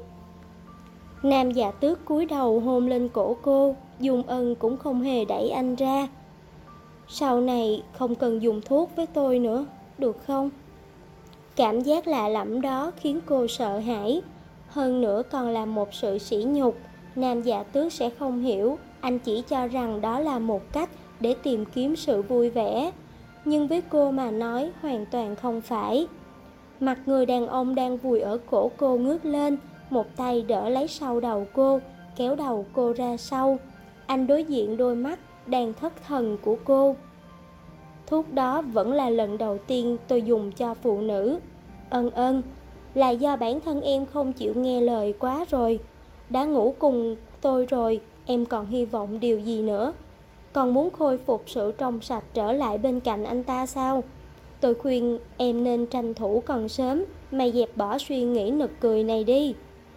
Nam Dạ Tước cúi đầu hôn lên cổ cô, Dung Ân cũng không hề đẩy anh ra. Sau này không cần dùng thuốc với tôi nữa, được không? Cảm giác lạ lẫm đó khiến cô sợ hãi, hơn nữa còn là một sự sỉ nhục. Nam Dạ Tước sẽ không hiểu, anh chỉ cho rằng đó là một cách để tìm kiếm sự vui vẻ. Nhưng với cô mà nói hoàn toàn không phải. Mặt người đàn ông đang vùi ở cổ cô ngước lên, một tay đỡ lấy sau đầu cô, kéo đầu cô ra sau. Anh đối diện đôi mắt đang thất thần của cô. Thuốc đó vẫn là lần đầu tiên tôi dùng cho phụ nữ. Ân, là do bản thân em không chịu nghe lời quá rồi. Đã ngủ cùng tôi rồi, em còn hy vọng điều gì nữa? Còn muốn khôi phục sự trong sạch trở lại bên cạnh anh ta sao? Tôi khuyên em nên tranh thủ còn sớm, mày dẹp bỏ suy nghĩ nực cười này đi.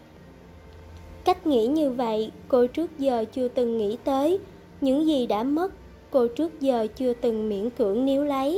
Cách nghĩ như vậy, cô trước giờ chưa từng nghĩ tới. Những gì đã mất, cô trước giờ chưa từng miễn cưỡng níu lấy.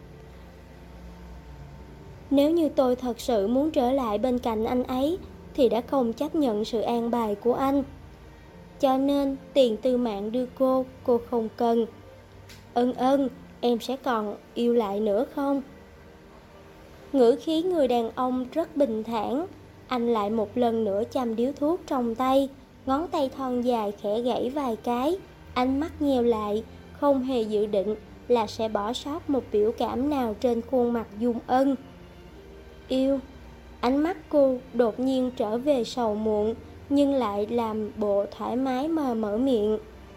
Nếu như tôi thật sự muốn trở lại bên cạnh anh ấy, thì đã không chấp nhận sự an bài của anh. Cho nên tiền tư mạng đưa cô không cần. Ân, em sẽ còn yêu lại nữa không? Ngữ khí người đàn ông rất bình thản. Anh lại một lần nữa châm điếu thuốc trong tay, ngón tay thon dài khẽ gãy vài cái, ánh mắt nheo lại, không hề dự định là sẽ bỏ sót một biểu cảm nào trên khuôn mặt Dung Ân. Yêu. Ánh mắt cô đột nhiên trở về sầu muộn, nhưng lại làm bộ thoải mái mà mở miệng.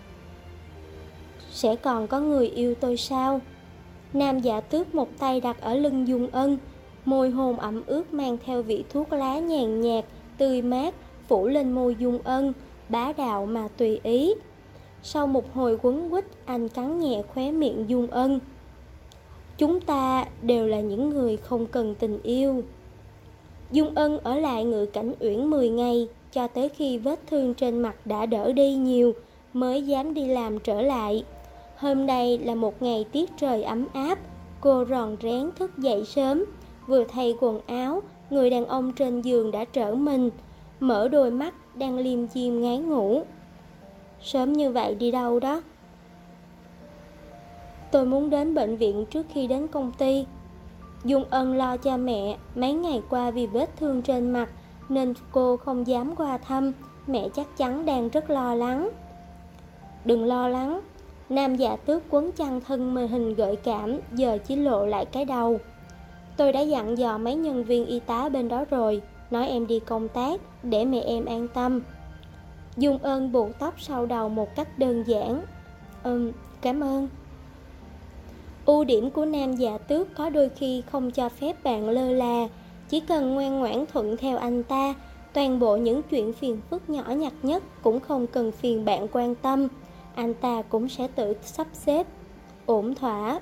Sẽ còn có người yêu tôi sao? Nam Dạ Tước một tay đặt ở lưng Dung Ân, môi hôn ẩm ướt mang theo vị thuốc lá nhàn nhạt, tươi mát, phủ lên môi Dung Ân, bá đạo mà tùy ý. Sau một hồi quấn quýt, anh cắn nhẹ khóe miệng Dung Ân. Chúng ta đều là những người không cần tình yêu. Dung Ân ở lại Ngự Cảnh Uyển 10 ngày, cho tới khi vết thương trên mặt đã đỡ đi nhiều, mới dám đi làm trở lại. Hôm nay là một ngày tiết trời ấm áp, cô ròn rén thức dậy sớm. Vừa thay quần áo, người đàn ông trên giường đã trở mình, mở đôi mắt đang liêm diêm ngái ngủ. Sớm như vậy đi đâu đó? Tôi muốn đến bệnh viện trước khi đến công ty. Dung Ân lo cho mẹ, mấy ngày qua vì vết thương trên mặt nên cô không dám qua thăm, mẹ chắc chắn đang rất lo lắng. Đừng lo lắng, Nam Dạ Tước quấn chăn thân mê hình gợi cảm, giờ chỉ lộ lại cái đầu. Tôi đã dặn dò mấy nhân viên y tá bên đó rồi, nói em đi công tác, để mẹ em an tâm. Dung Ân buộc tóc sau đầu một cách đơn giản. Cảm ơn. Ưu điểm của Nam Dạ Tước có đôi khi không cho phép bạn lơ là, chỉ cần ngoan ngoãn thuận theo anh ta, toàn bộ những chuyện phiền phức nhỏ nhặt nhất cũng không cần phiền bạn quan tâm, anh ta cũng sẽ tự sắp xếp, ổn thỏa.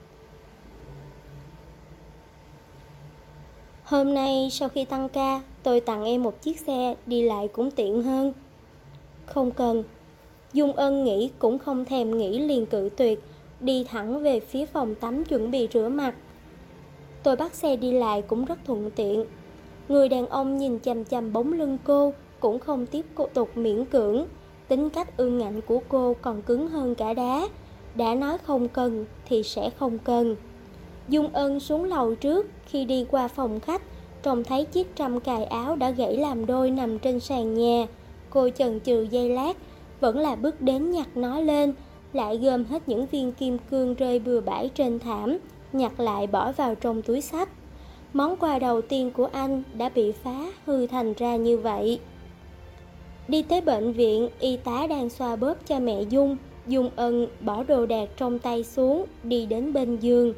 Hôm nay sau khi tăng ca, tôi tặng em một chiếc xe, đi lại cũng tiện hơn. Không cần. Dung Ân nghĩ cũng không thèm nghĩ liền cự tuyệt, đi thẳng về phía phòng tắm chuẩn bị rửa mặt. Tôi bắt xe đi lại cũng rất thuận tiện. Người đàn ông nhìn chằm chằm bóng lưng cô, cũng không tiếp tục miễn cưỡng. Tính cách ương ngạnh của cô còn cứng hơn cả đá. Đã nói không cần thì sẽ không cần. Dung Ân xuống lầu trước, khi đi qua phòng khách, trông thấy chiếc trâm cài áo đã gãy làm đôi nằm trên sàn nhà. Cô chần chừ giây lát, vẫn là bước đến nhặt nó lên, lại gom hết những viên kim cương rơi bừa bãi trên thảm, nhặt lại bỏ vào trong túi xách. Món quà đầu tiên của anh đã bị phá hư thành ra như vậy. Đi tới bệnh viện, y tá đang xoa bóp cho mẹ Dung. Dung Ân bỏ đồ đạc trong tay xuống, đi đến bên giường.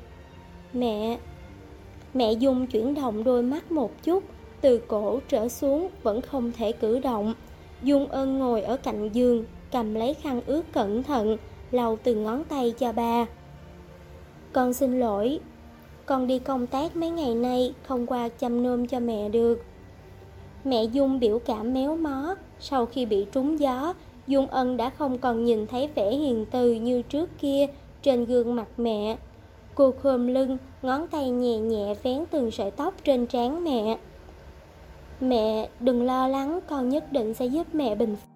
Mẹ Dung chuyển động đôi mắt một chút, từ cổ trở xuống vẫn không thể cử động. Dung Ân ngồi ở cạnh giường, cầm lấy khăn ướt cẩn thận, lau từng ngón tay cho bà. Con xin lỗi, con đi công tác mấy ngày nay không qua chăm nom cho mẹ được. Mẹ Dung biểu cảm méo mó. Sau khi bị trúng gió, Dung Ân đã không còn nhìn thấy vẻ hiền từ như trước kia trên gương mặt mẹ. Cô khom lưng, ngón tay nhẹ nhẹ vén từng sợi tóc trên trán mẹ. Mẹ đừng lo lắng, con nhất định sẽ giúp mẹ bình phục.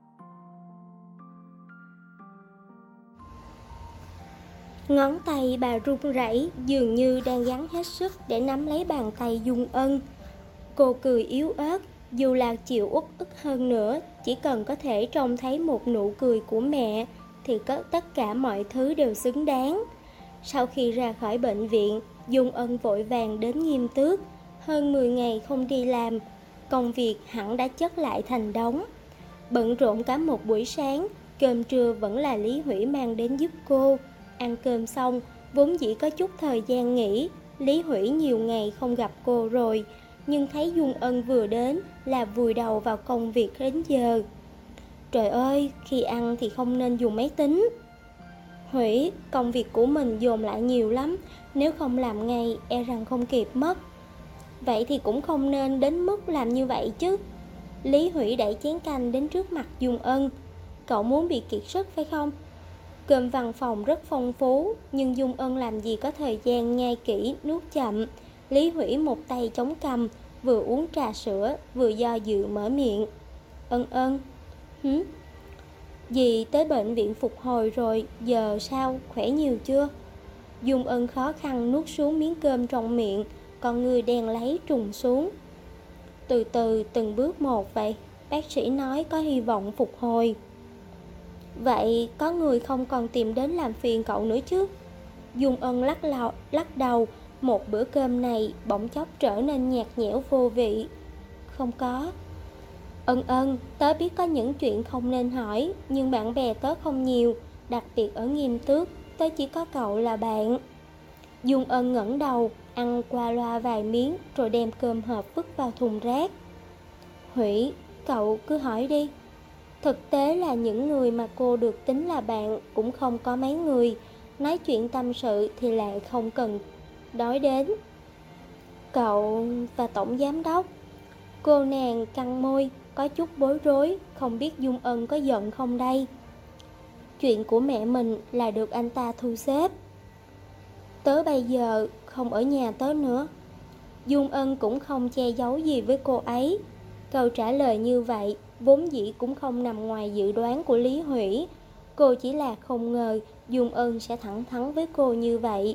Ngón tay bà run rẩy, dường như đang gắng hết sức để nắm lấy bàn tay Dung Ân. Cô cười yếu ớt, dù là chịu uất ức hơn nữa, chỉ cần có thể trông thấy một nụ cười của mẹ thì tất cả mọi thứ đều xứng đáng. Sau khi ra khỏi bệnh viện, Dung Ân vội vàng đến Nghiêm Tước. Hơn 10 ngày không đi làm, công việc hẳn đã chất lại thành đống. Bận rộn cả một buổi sáng, cơm trưa vẫn là Lý Hủy mang đến giúp cô. Ăn cơm xong, vốn dĩ có chút thời gian nghỉ, Lý Hủy nhiều ngày không gặp cô rồi, nhưng thấy Dung Ân vừa đến là vùi đầu vào công việc đến giờ. Trời ơi, khi ăn thì không nên dùng máy tính. Hủy, công việc của mình dồn lại nhiều lắm, nếu không làm ngay e rằng không kịp mất. Vậy thì cũng không nên đến mức làm như vậy chứ. Lý Hủy đẩy chén canh đến trước mặt Dung Ân. Cậu muốn bị kiệt sức phải không? Cơm văn phòng rất phong phú, nhưng Dung Ân làm gì có thời gian nhai kỹ, nuốt chậm. Lý Hủy một tay chống cằm, vừa uống trà sữa, vừa do dự mở miệng. Ân. Dì tới bệnh viện phục hồi rồi, giờ sao, khỏe nhiều chưa? Dung Ân khó khăn nuốt xuống miếng cơm trong miệng, con người đen láy trùng xuống. Từ từ từng bước một vậy, bác sĩ nói có hy vọng phục hồi. Vậy có người không còn tìm đến làm phiền cậu nữa chứ? Dung Ân lắc đầu, một bữa cơm này bỗng chốc trở nên nhạt nhẽo vô vị. Không có. Ân, tớ biết có những chuyện không nên hỏi, nhưng bạn bè tớ không nhiều, đặc biệt ở Nghiêm Tước, tớ chỉ có cậu là bạn. Dung Ân ngẩng đầu, ăn qua loa vài miếng rồi đem cơm hộp vứt vào thùng rác. Hủy, cậu cứ hỏi đi. Thực tế là những người mà cô được tính là bạn cũng không có mấy người, nói chuyện tâm sự thì lại không cần nói đến. Cậu và tổng giám đốc. Cô nàng căng môi, có chút bối rối, không biết Dung Ân có giận không đây. Chuyện của mẹ mình là được anh ta thu xếp. Tớ bây giờ không ở nhà tớ nữa. Dung Ân cũng không che giấu gì với cô ấy. Câu trả lời như vậy vốn dĩ cũng không nằm ngoài dự đoán của Lý Hủy. Cô chỉ là không ngờ Dung Ân sẽ thẳng thắn với cô như vậy.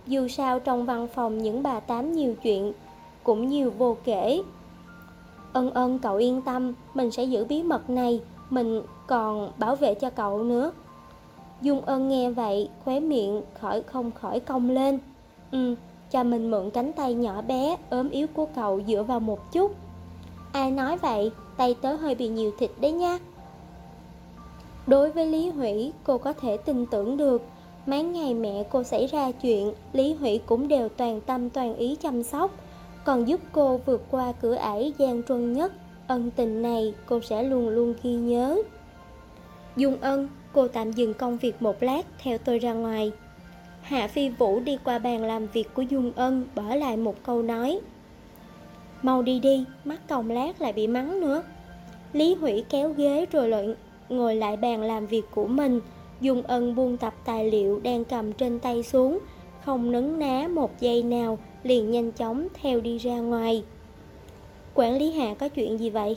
Dù sao trong văn phòng những bà tám nhiều chuyện, cũng nhiều vô kể. Ân cậu yên tâm, mình sẽ giữ bí mật này, mình còn bảo vệ cho cậu nữa. Dung Ân nghe vậy, khóe miệng không khỏi cong lên. Cho mình mượn cánh tay nhỏ bé, ốm yếu của cậu dựa vào một chút. Ai nói vậy, tay tớ hơi bị nhiều thịt đấy nha. Đối với Lý Hủy, cô có thể tin tưởng được. Mấy ngày mẹ cô xảy ra chuyện, Lý Hủy cũng đều toàn tâm toàn ý chăm sóc, còn giúp cô vượt qua cửa ải gian truân nhất. Ân tình này cô sẽ luôn luôn ghi nhớ. Dung Ân, cô tạm dừng công việc một lát, theo tôi ra ngoài. Hạ Phi Vũ đi qua bàn làm việc của Dung Ân, bỏ lại một câu nói: mau đi đi, mắc công lát lại bị mắng nữa. Lý Hủy kéo ghế rồi ngồi lại bàn làm việc của mình. Dung Ân buông tập tài liệu đang cầm trên tay xuống, không nấn ná một giây nào, liền nhanh chóng theo đi ra ngoài. Quản lý Hạ có chuyện gì vậy?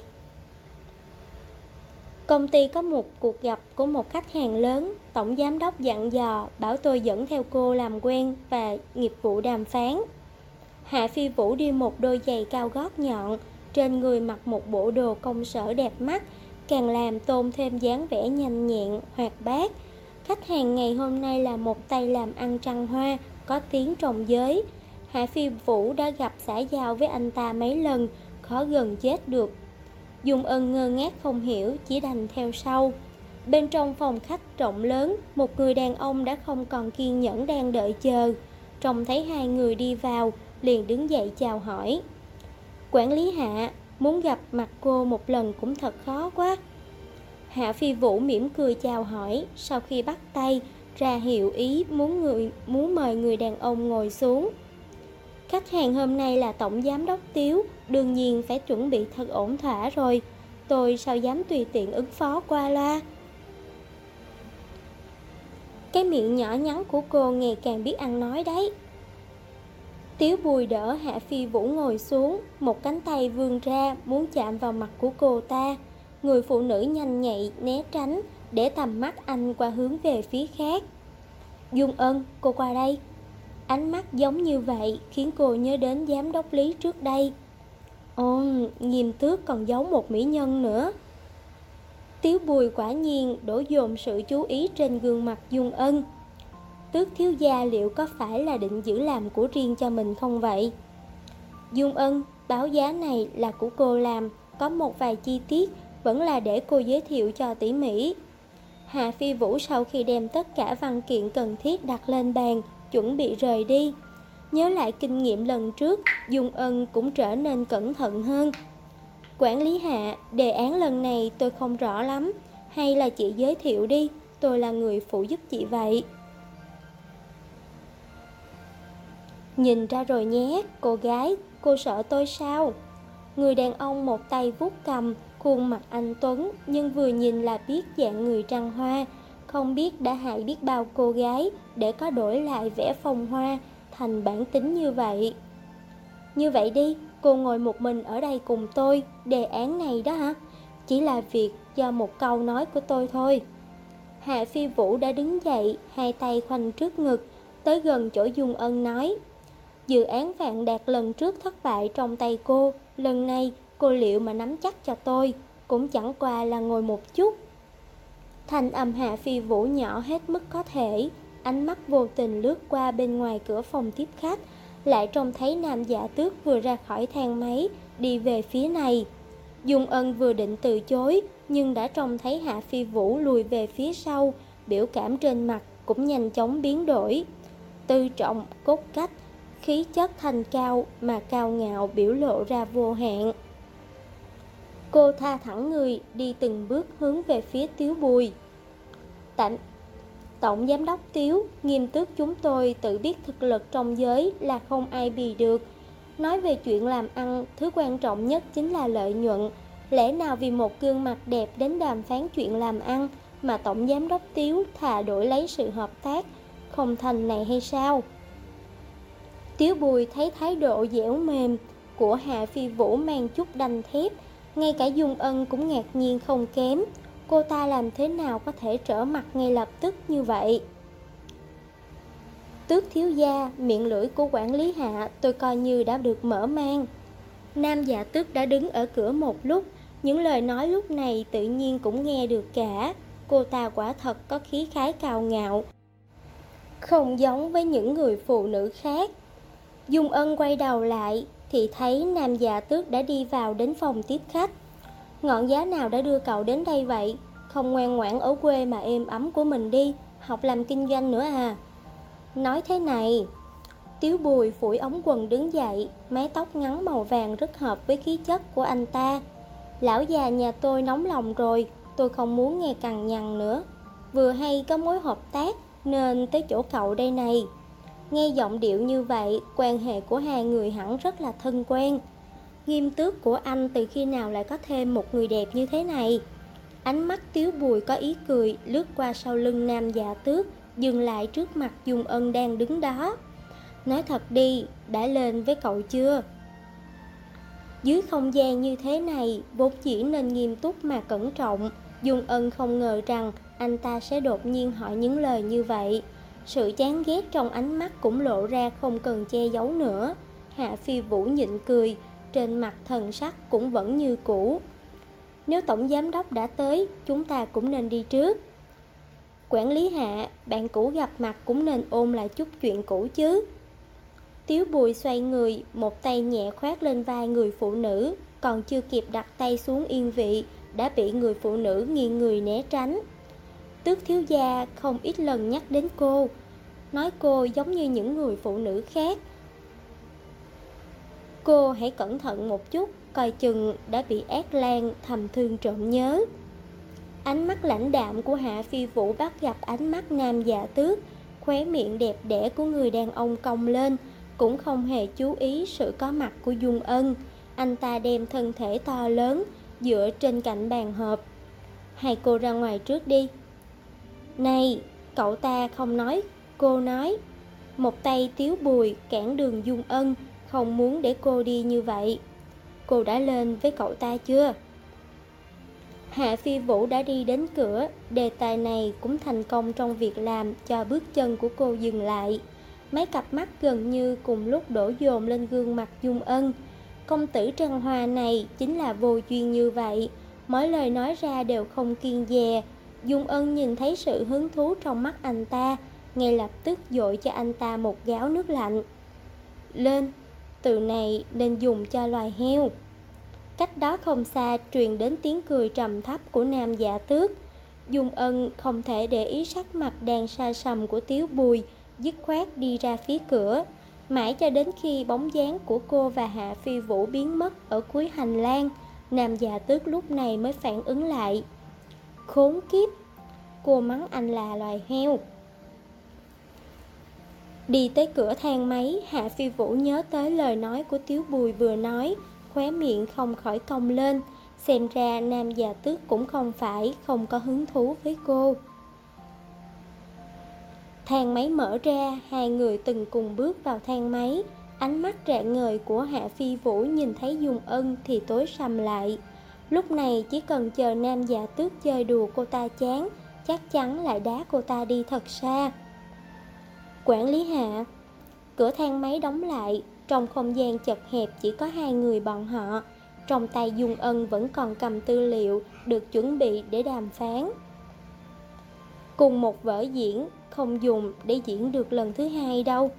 Công ty có một cuộc gặp của một khách hàng lớn, tổng giám đốc dặn dò bảo tôi dẫn theo cô làm quen và nghiệp vụ đàm phán. Hạ Phi Vũ đi một đôi giày cao gót nhọn, trên người mặc một bộ đồ công sở đẹp mắt, càng làm tôn thêm dáng vẻ nhanh nhẹn, hoạt bát. Khách hàng ngày hôm nay là một tay làm ăn trăng hoa, có tiếng trong giới. Hạ Phi Vũ đã gặp xã giao với anh ta mấy lần, khó gần chết được. Dung Ân ngơ ngác không hiểu, chỉ đành theo sau. Bên trong phòng khách rộng lớn, một người đàn ông đã không còn kiên nhẫn đang đợi chờ. Trông thấy hai người đi vào, liền đứng dậy chào hỏi. Quản lý Hạ, muốn gặp mặt cô một lần cũng thật khó quá. Hạ Phi Vũ mỉm cười chào hỏi, sau khi bắt tay, ra hiệu ý muốn mời người đàn ông ngồi xuống. Khách hàng hôm nay là tổng giám đốc Tiếu, đương nhiên phải chuẩn bị thật ổn thỏa rồi. Tôi sao dám tùy tiện ứng phó qua loa. Cái miệng nhỏ nhắn của cô ngày càng biết ăn nói đấy. Tiếu Bùi đỡ Hạ Phi Vũ ngồi xuống, một cánh tay vươn ra muốn chạm vào mặt của cô ta. Người phụ nữ nhanh nhạy né tránh, để tầm mắt anh qua hướng về phía khác. Dung Ân, cô qua đây. Ánh mắt giống như vậy khiến cô nhớ đến giám đốc Lý trước đây. Ồ, Nghiêm Tước còn giấu một mỹ nhân nữa. Tiếu Bùi quả nhiên đổ dồn sự chú ý trên gương mặt Dung Ân. Tước thiếu gia liệu có phải là định giữ làm của riêng cho mình không vậy? Dung Ân, báo giá này là của cô làm, có một vài chi tiết vẫn là để cô giới thiệu cho tỉ mỉ. Hạ Phi Vũ sau khi đem tất cả văn kiện cần thiết đặt lên bàn, chuẩn bị rời đi. Nhớ lại kinh nghiệm lần trước, Dung Ân cũng trở nên cẩn thận hơn. Quản lý Hạ, đề án lần này tôi không rõ lắm, hay là chị giới thiệu đi, tôi là người phụ giúp chị vậy. Nhìn ra rồi nhé, cô gái, cô sợ tôi sao? Người đàn ông một tay vuốt cầm, khuôn mặt anh tuấn, nhưng vừa nhìn là biết dạng người trăng hoa, không biết đã hại biết bao cô gái để có đổi lại vẻ phong hoa thành bản tính như vậy. Như vậy đi, cô ngồi một mình ở đây cùng tôi, đề án này đó hả? Chỉ là việc do một câu nói của tôi thôi. Hạ Phi Vũ đã đứng dậy, hai tay khoanh trước ngực, tới gần chỗ Dung Ân nói. Dự án Vạn Đạt lần trước thất bại trong tay cô, lần này cô liệu mà nắm chắc cho tôi, cũng chẳng qua là ngồi một chút. Thanh âm Hạ Phi Vũ nhỏ hết mức có thể, ánh mắt vô tình lướt qua bên ngoài cửa phòng tiếp khách, lại trông thấy nam giả tước vừa ra khỏi thang máy, đi về phía này. Dung Ân vừa định từ chối, nhưng đã trông thấy Hạ Phi Vũ lùi về phía sau, biểu cảm trên mặt cũng nhanh chóng biến đổi. Tư trọng, cốt cách, khí chất thanh cao mà cao ngạo biểu lộ ra vô hạn. Cô tha thẳng người, đi từng bước hướng về phía Tiếu Bùi. Tổng giám đốc Tiếu, Nghiêm Tước chúng tôi tự biết thực lực trong giới là không ai bì được. Nói về chuyện làm ăn, thứ quan trọng nhất chính là lợi nhuận. Lẽ nào vì một gương mặt đẹp đến đàm phán chuyện làm ăn mà tổng giám đốc Tiếu thà đổi lấy sự hợp tác không thành này hay sao? Tiếu Bùi thấy thái độ dẻo mềm của Hạ Phi Vũ mang chút đanh thép, ngay cả Dung Ân cũng ngạc nhiên không kém. Cô ta làm thế nào có thể trở mặt ngay lập tức như vậy? Tước thiếu gia, miệng lưỡi của quản lý Hạ tôi coi như đã được mở mang. Nam Dạ Tước đã đứng ở cửa một lúc, những lời nói lúc này tự nhiên cũng nghe được cả. Cô ta quả thật có khí khái cao ngạo, không giống với những người phụ nữ khác. Dung Ân quay đầu lại thì thấy Nam Dạ Tước đã đi vào đến phòng tiếp khách. Ngọn giá nào đã đưa cậu đến đây vậy? Không ngoan ngoãn ở quê mà êm ấm của mình đi, học làm kinh doanh nữa à? Nói thế này, Tiếu Bùi phủi ống quần đứng dậy, mái tóc ngắn màu vàng rất hợp với khí chất của anh ta. Lão già nhà tôi nóng lòng rồi, tôi không muốn nghe cằn nhằn nữa. Vừa hay có mối hợp tác nên tới chỗ cậu đây này. Nghe giọng điệu như vậy, quan hệ của hai người hẳn rất là thân quen. Nghiêm tước của anh từ khi nào lại có thêm một người đẹp như thế này? Ánh mắt Tiếu Bùi có ý cười lướt qua sau lưng Nam Dạ Tước, dừng lại trước mặt Dung Ân đang đứng đó. Nói thật đi, đã lên với cậu chưa? Dưới không gian như thế này, vốn dĩ nên nghiêm túc mà cẩn trọng. Dung Ân không ngờ rằng anh ta sẽ đột nhiên hỏi những lời như vậy. Sự chán ghét trong ánh mắt cũng lộ ra không cần che giấu nữa. Hạ Phi Vũ nhịn cười, trên mặt thần sắc cũng vẫn như cũ. Nếu tổng giám đốc đã tới, chúng ta cũng nên đi trước. Quản lý Hạ, bạn cũ gặp mặt cũng nên ôn lại chút chuyện cũ chứ. Tiếu Bùi xoay người, một tay nhẹ khoác lên vai người phụ nữ, còn chưa kịp đặt tay xuống yên vị, đã bị người phụ nữ nghiêng người né tránh. Tước thiếu gia không ít lần nhắc đến cô, nói cô giống như những người phụ nữ khác. Cô hãy cẩn thận một chút, coi chừng đã bị ác lan thầm thương trộm nhớ. Ánh mắt lãnh đạm của Hạ Phi Vũ bắt gặp ánh mắt Nam Dạ Tước, khóe miệng đẹp đẽ của người đàn ông cong lên, cũng không hề chú ý sự có mặt của Dung Ân. Anh ta đem thân thể to lớn dựa trên cạnh bàn họp. Hai cô ra ngoài trước đi. Này, cậu ta không nói, cô nói. Một tay Tiếu Bùi cản đường Dung Ân, không muốn để cô đi như vậy. Cô đã lên với cậu ta chưa? Hạ Phi Vũ đã đi đến cửa, đề tài này cũng thành công trong việc làm cho bước chân của cô dừng lại. Mấy cặp mắt gần như cùng lúc đổ dồn lên gương mặt Dung Ân. Công tử Trần Hòa này chính là vô duyên như vậy, mỗi lời nói ra đều không kiêng dè. Dung Ân nhìn thấy sự hứng thú trong mắt anh ta, ngay lập tức dội cho anh ta một gáo nước lạnh. Lên, từ này nên dùng cho loài heo. Cách đó không xa truyền đến tiếng cười trầm thấp của Nam Dạ Tước. Dung Ân không thể để ý sắc mặt đang sa sầm của Tiếu Bùi, dứt khoát đi ra phía cửa. Mãi cho đến khi bóng dáng của cô và Hạ Phi Vũ biến mất ở cuối hành lang, Nam Dạ Tước lúc này mới phản ứng lại. Khốn kiếp, cô mắng anh là loài heo. Đi tới cửa thang máy, Hạ Phi Vũ nhớ tới lời nói của Tiếu Bùi vừa nói, khóe miệng không khỏi cong lên. Xem ra Nam Dạ Tước cũng không phải không có hứng thú với cô. Thang máy mở ra, hai người từng cùng bước vào thang máy. Ánh mắt rạng ngời của Hạ Phi Vũ nhìn thấy Dung Ân thì tối sầm lại. Lúc này chỉ cần chờ Nam Dạ Tước chơi đùa cô ta chán, chắc chắn lại đá cô ta đi thật xa. Quản lý Hạ. Cửa thang máy đóng lại, trong không gian chật hẹp chỉ có hai người bọn họ. Trong tay Dung Ân vẫn còn cầm tư liệu được chuẩn bị để đàm phán. Cùng một vở diễn, không dùng để diễn được lần thứ hai đâu.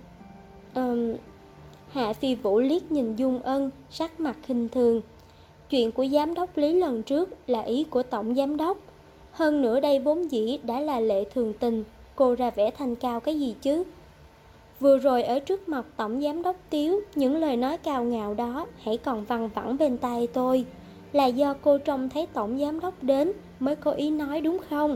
Hạ Phi Vũ liếc nhìn Dung Ân, sắc mặt khinh thường. Chuyện của giám đốc Lý lần trước là ý của tổng giám đốc. Hơn nữa đây vốn dĩ đã là lệ thường tình, cô ra vẻ thanh cao cái gì chứ? Vừa rồi ở trước mặt tổng giám đốc Tiếu, những lời nói cao ngạo đó hãy còn văng vẳng bên tai tôi. Là do cô trông thấy tổng giám đốc đến mới có ý nói đúng không?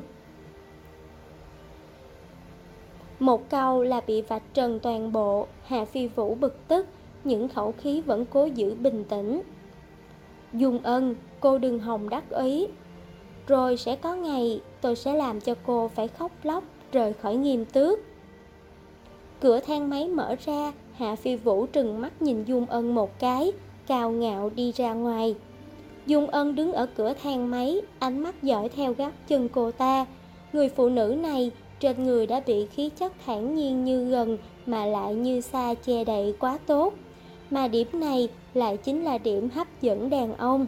Một câu là bị vạch trần toàn bộ. Hạ Phi Vũ bực tức, những khẩu khí vẫn cố giữ bình tĩnh. Dung Ân, cô đừng hòng đắc ý. Rồi sẽ có ngày tôi sẽ làm cho cô phải khóc lóc rời khỏi Nghiêm Tước. Cửa thang máy mở ra, Hạ Phi Vũ trừng mắt nhìn Dung Ân một cái, cao ngạo đi ra ngoài. Dung Ân đứng ở cửa thang máy, ánh mắt dõi theo gót chân cô ta. Người phụ nữ này trên người đã bị khí chất thản nhiên như gần mà lại như xa che đậy quá tốt. Mà điểm này lại chính là điểm hấp dẫn đàn ông.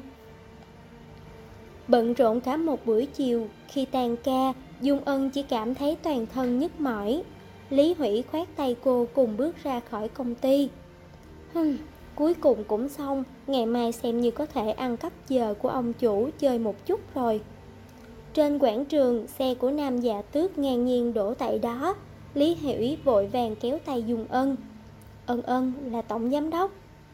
Bận rộn cả một buổi chiều, khi tan ca, Dung Ân chỉ cảm thấy toàn thân nhức mỏi. Lý Hủy khoát tay cô cùng bước ra khỏi công ty. Cuối cùng cũng xong, ngày mai xem như có thể ăn cắp giờ của ông chủ chơi một chút rồi. Trên quảng trường, xe của Nam Dạ Tước ngang nhiên đổ tại đó. Lý Hủy vội vàng kéo tay Dung Ân. Ân là tổng giám đốc.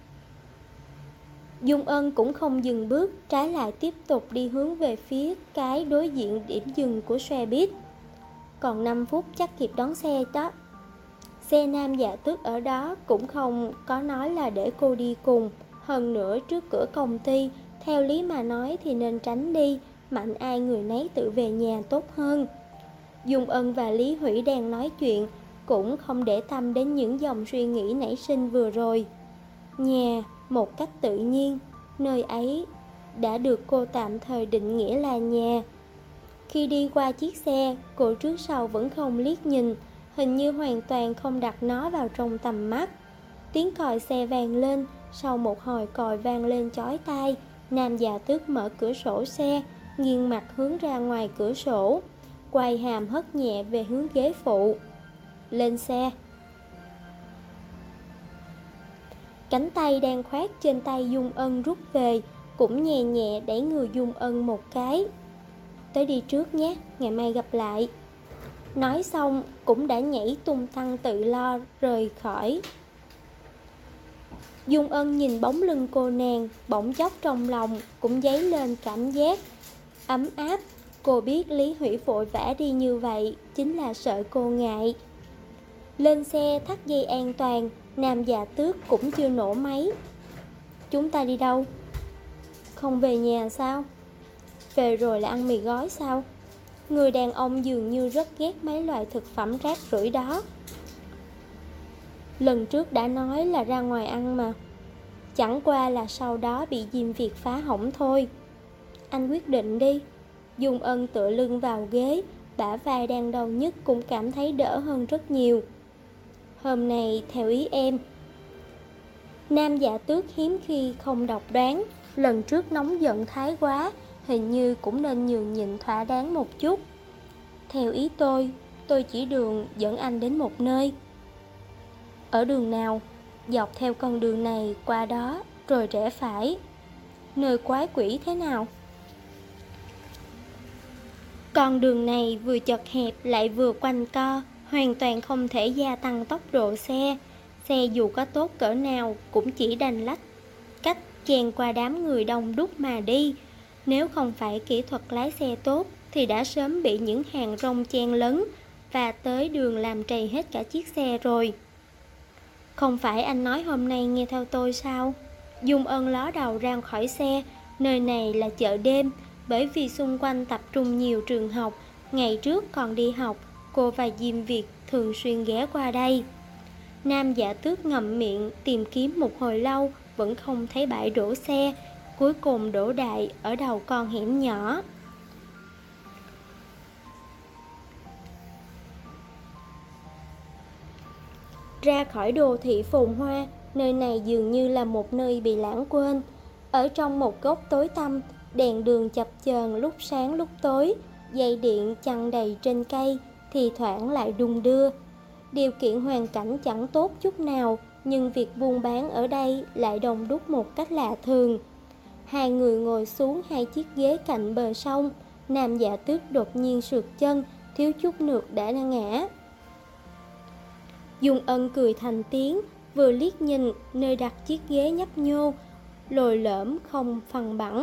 Dung Ân cũng không dừng bước, trái lại tiếp tục đi hướng về phía cái đối diện điểm dừng của xe buýt. Còn 5 phút chắc kịp đón xe đó. Xe Nam Dạ Tước ở đó cũng không có nói là để cô đi cùng. Hơn nữa trước cửa công ty, theo lý mà nói thì nên tránh đi, mạnh ai người nấy tự về nhà tốt hơn. Dung Ân và Lý Hủy đang nói chuyện, cũng không để tâm đến những dòng suy nghĩ nảy sinh vừa rồi. Nhà, một cách tự nhiên, nơi ấy đã được cô tạm thời định nghĩa là nhà. Khi đi qua chiếc xe, cô trước sau vẫn không liếc nhìn, hình như hoàn toàn không đặt nó vào trong tầm mắt. Tiếng còi xe vang lên, sau một hồi còi vang lên chói tai, Nam Dạ Tước mở cửa sổ xe, nghiêng mặt hướng ra ngoài cửa sổ, quay hàm hất nhẹ về hướng ghế phụ. Lên xe. Cánh tay đang khoác trên tay Dung Ân rút về, cũng nhẹ nhẹ đẩy người Dung Ân một cái. Tới đi trước nhé, ngày mai gặp lại. Nói xong cũng đã nhảy tung tăng tự lo rời khỏi. Dung Ân nhìn bóng lưng cô nàng, bỗng chốc trong lòng cũng dấy lên cảm giác ấm áp. Cô biết Lý Hủy vội vã đi như vậy chính là sợ cô ngại. Lên xe thắt dây an toàn, Nam Dạ Tước cũng chưa nổ máy. Chúng ta đi đâu? Không về nhà sao? Về rồi là ăn mì gói sao? Người đàn ông dường như rất ghét mấy loại thực phẩm rác rưởi đó. Lần trước đã nói là ra ngoài ăn mà. Chẳng qua là sau đó bị Diêm Việt phá hỏng thôi. Anh quyết định đi. Dung Ân tựa lưng vào ghế, bả vai đang đau nhức cũng cảm thấy đỡ hơn rất nhiều. Hôm nay theo ý em. Nam Dạ Tước hiếm khi không độc đoán. Lần trước nóng giận thái quá, hình như cũng nên nhường nhịn thỏa đáng một chút. Theo ý tôi chỉ đường dẫn anh đến một nơi. Ở đường nào? Dọc theo con đường này qua đó, rồi rẽ phải. Nơi quái quỷ thế nào? Con đường này vừa chật hẹp lại vừa quanh co, hoàn toàn không thể gia tăng tốc độ xe. Xe dù có tốt cỡ nào cũng chỉ đành lách cách chen qua đám người đông đúc mà đi. Nếu không phải kỹ thuật lái xe tốt thì đã sớm bị những hàng rong chen lấn và tới đường làm trầy hết cả chiếc xe rồi. Không phải anh nói hôm nay nghe theo tôi sao? Dung Ân ló đầu ra khỏi xe. Nơi này là chợ đêm, bởi vì xung quanh tập trung nhiều trường học. Ngày trước còn đi học, cô và Diêm Việt thường xuyên ghé qua đây. Nam Dạ Tước ngậm miệng tìm kiếm một hồi lâu, vẫn không thấy bãi đổ xe. Cuối cùng đổ đại ở đầu con hẻm nhỏ. Ra khỏi đô thị phồn hoa, nơi này dường như là một nơi bị lãng quên. Ở trong một góc tối tăm, đèn đường chập chờn lúc sáng lúc tối, dây điện chằng đầy trên cây, thì thoảng lại đung đưa. Điều kiện hoàn cảnh chẳng tốt chút nào, nhưng việc buôn bán ở đây lại đông đúc một cách lạ thường. Hai người ngồi xuống hai chiếc ghế cạnh bờ sông. Nam Dạ Tước đột nhiên sượt chân, thiếu chút nữa đã ngã. Dung Ân cười thành tiếng, vừa liếc nhìn nơi đặt chiếc ghế nhấp nhô, lồi lõm không phẳng bẳng.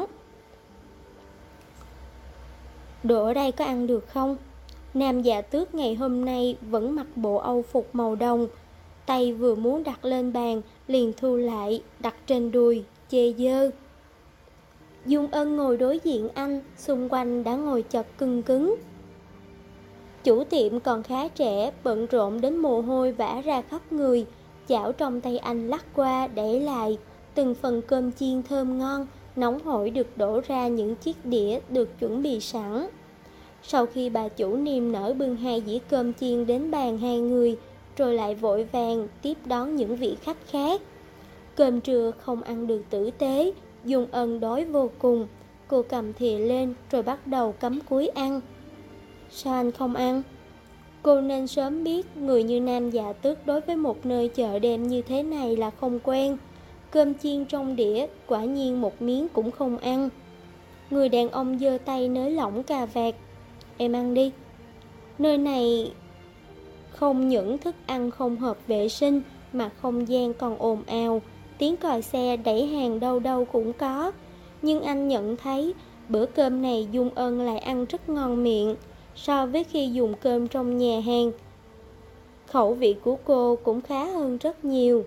Đồ ở đây có ăn được không? Nam Dạ Tước ngày hôm nay vẫn mặc bộ âu phục màu đồng, tay vừa muốn đặt lên bàn liền thu lại, đặt trên đùi, chê dơ. Dung Ân ngồi đối diện anh, xung quanh đã ngồi chật cứng cứng. Chủ tiệm còn khá trẻ, bận rộn đến mồ hôi vã ra khắp người. Chảo trong tay anh lắc qua đẩy lại, từng phần cơm chiên thơm ngon, nóng hổi được đổ ra những chiếc đĩa được chuẩn bị sẵn. Sau khi bà chủ niềm nở bưng 2 dĩa cơm chiên đến bàn 2 người, rồi lại vội vàng tiếp đón những vị khách khác. Cơm trưa không ăn được tử tế, Dung Ân đói vô cùng. Cô cầm thìa lên rồi bắt đầu cắm cúi ăn. Sao anh không ăn? Cô nên sớm biết người như Nam Dạ Tước đối với một nơi chợ đêm như thế này là không quen. Cơm chiên trong đĩa, quả nhiên một miếng cũng không ăn. Người đàn ông giơ tay nới lỏng cà vạt. Em ăn đi. Nơi này không những thức ăn không hợp vệ sinh mà không gian còn ồn ào, tiếng còi xe đẩy hàng đâu đâu cũng có. Nhưng anh nhận thấy bữa cơm này Dung Ân lại ăn rất ngon miệng. So với khi dùng cơm trong nhà hàng, khẩu vị của cô cũng khá hơn rất nhiều.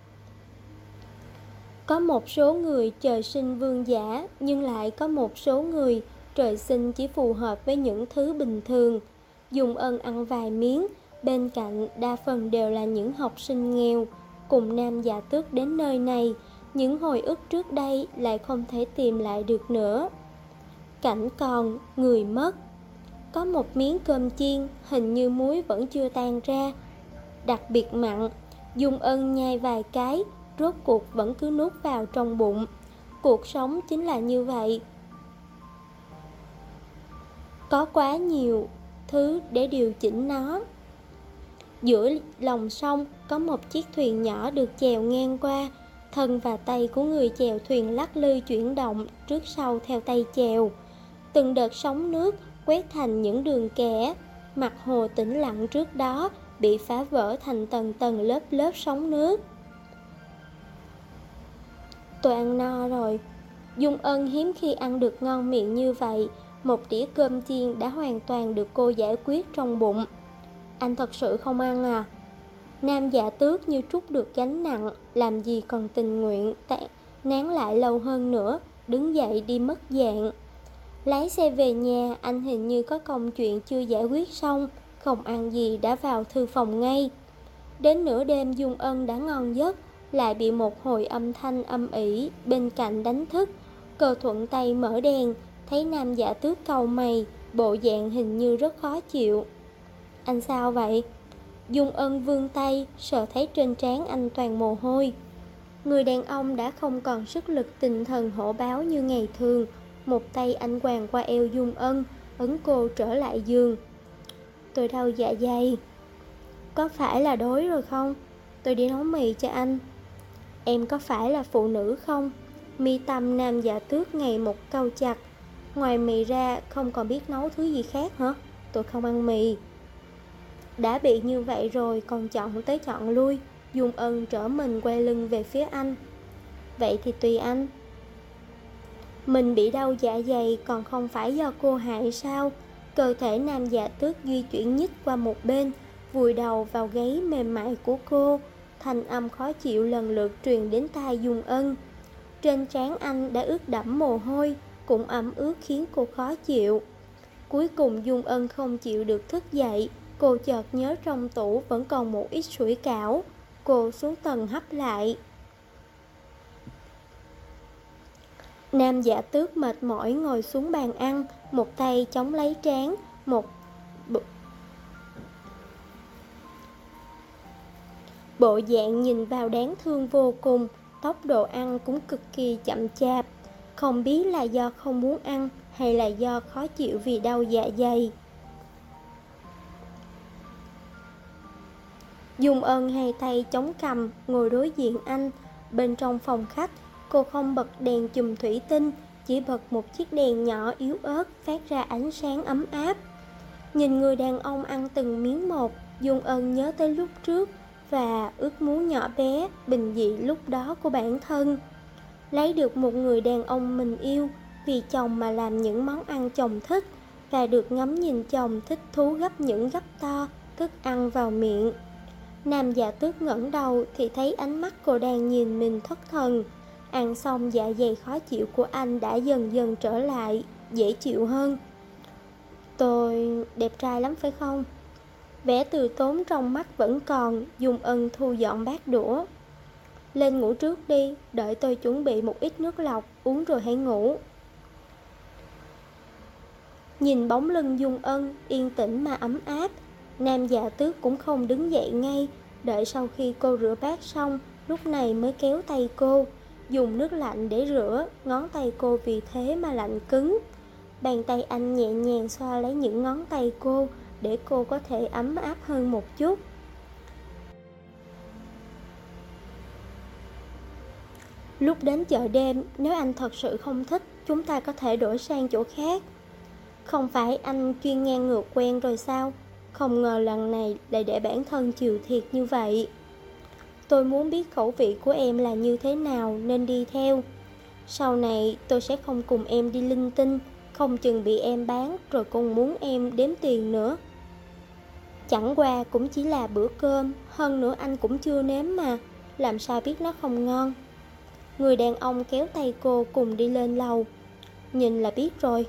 Có một số người trời sinh vương giả, nhưng lại có một số người trời sinh chỉ phù hợp với những thứ bình thường. Dung Ân ăn vài miếng, bên cạnh đa phần đều là những học sinh nghèo. Cùng Nam Dạ Tước đến nơi này, những hồi ức trước đây lại không thể tìm lại được nữa. Cảnh còn, người mất. Có một miếng cơm chiên, hình như muối vẫn chưa tan ra, đặc biệt mặn. Dung Ân nhai vài cái, rốt cuộc vẫn cứ nuốt vào trong bụng. Cuộc sống chính là như vậy. Có quá nhiều thứ để điều chỉnh nó. Giữa lòng sông có một chiếc thuyền nhỏ được chèo ngang qua. Thân và tay của người chèo thuyền lắc lư chuyển động trước sau theo tay chèo. Từng đợt sóng nước quét thành những đường kẻ. Mặt hồ tĩnh lặng trước đó bị phá vỡ thành tầng tầng lớp lớp sóng nước. Tôi ăn no rồi. Dung Ân hiếm khi ăn được ngon miệng như vậy. Một đĩa cơm chiên đã hoàn toàn được cô giải quyết trong bụng. Anh thật sự không ăn à? Nam Dạ Tước như trút được gánh nặng, làm gì còn tình nguyện nán lại lâu hơn nữa, đứng dậy đi mất dạng. Lái xe về nhà, anh hình như có công chuyện chưa giải quyết xong, không ăn gì đã vào thư phòng ngay. Đến nửa đêm Dung Ân đã ngon giấc, lại bị một hồi âm thanh âm ỉ bên cạnh đánh thức. Cô thuận tay mở đèn, thấy Nam Dạ Tước cau mày, bộ dạng hình như rất khó chịu. Anh sao vậy? Dung Ân vươn tay, sờ thấy trên trán anh toàn mồ hôi. Người đàn ông đã không còn sức lực tinh thần hổ báo như ngày thường. Một tay anh quàng qua eo Dung Ân, ấn cô trở lại giường. Tôi đau dạ dày. Có phải là đói rồi không? Tôi đi nấu mì cho anh. Em có phải là phụ nữ không? Mi tâm Nam Dạ Tước ngày một cau chặt. Ngoài mì ra không còn biết nấu thứ gì khác hả? Tôi không ăn mì. Đã bị như vậy rồi còn chọn tới chọn lui. Dung Ân trở mình quay lưng về phía anh. Vậy thì tùy anh. Mình bị đau dạ dày còn không phải do cô hại sao? Cơ thể Nam Dạ Tước di chuyển nhích qua một bên, vùi đầu vào gáy mềm mại của cô. Thanh âm khó chịu lần lượt truyền đến tai Dung Ân. Trên trán anh đã ướt đẫm mồ hôi, cũng ẩm ướt khiến cô khó chịu. Cuối cùng Dung Ân không chịu được thức dậy. Cô chợt nhớ trong tủ vẫn còn một ít sủi cảo. Cô xuống tầng hấp lại. Nam Dạ Tước mệt mỏi ngồi xuống bàn ăn, một tay chống lấy trán, bộ dạng nhìn vào đáng thương vô cùng. Tốc độ ăn cũng cực kỳ chậm chạp. Không biết là do không muốn ăn hay là do khó chịu vì đau dạ dày. Dung Ân hai tay chống cằm, ngồi đối diện anh. Bên trong phòng khách, cô không bật đèn chùm thủy tinh, chỉ bật một chiếc đèn nhỏ yếu ớt phát ra ánh sáng ấm áp. Nhìn người đàn ông ăn từng miếng một, Dung Ân nhớ tới lúc trước và ước muốn nhỏ bé, bình dị lúc đó của bản thân. Lấy được một người đàn ông mình yêu, vì chồng mà làm những món ăn chồng thích, và được ngắm nhìn chồng thích thú gấp những gấp to, thức ăn vào miệng. Nam Dạ Tước ngẩng đầu thì thấy ánh mắt cô đang nhìn mình thất thần. Ăn xong dạ dày khó chịu của anh đã dần dần trở lại, dễ chịu hơn. Tôi đẹp trai lắm phải không? Vẻ từ tốn trong mắt vẫn còn. Dung Ân thu dọn bát đũa. Lên ngủ trước đi, đợi tôi chuẩn bị một ít nước lọc, uống rồi hãy ngủ. Nhìn bóng lưng Dung Ân yên tĩnh mà ấm áp, Nam Dạ Tước cũng không đứng dậy ngay, đợi sau khi cô rửa bát xong, lúc này mới kéo tay cô, dùng nước lạnh để rửa, ngón tay cô vì thế mà lạnh cứng. Bàn tay anh nhẹ nhàng xoa lấy những ngón tay cô, để cô có thể ấm áp hơn một chút. Lúc đến chợ đêm, nếu anh thật sự không thích, chúng ta có thể đổi sang chỗ khác. Không phải anh chuyên ngang ngược quen rồi sao? Không ngờ lần này lại để bản thân chịu thiệt như vậy. Tôi muốn biết khẩu vị của em là như thế nào nên đi theo. Sau này tôi sẽ không cùng em đi linh tinh, không chừng bị em bán rồi còn muốn em đếm tiền nữa. Chẳng qua cũng chỉ là bữa cơm, hơn nữa anh cũng chưa nếm mà, làm sao biết nó không ngon. Người đàn ông kéo tay cô cùng đi lên lầu. Nhìn là biết rồi.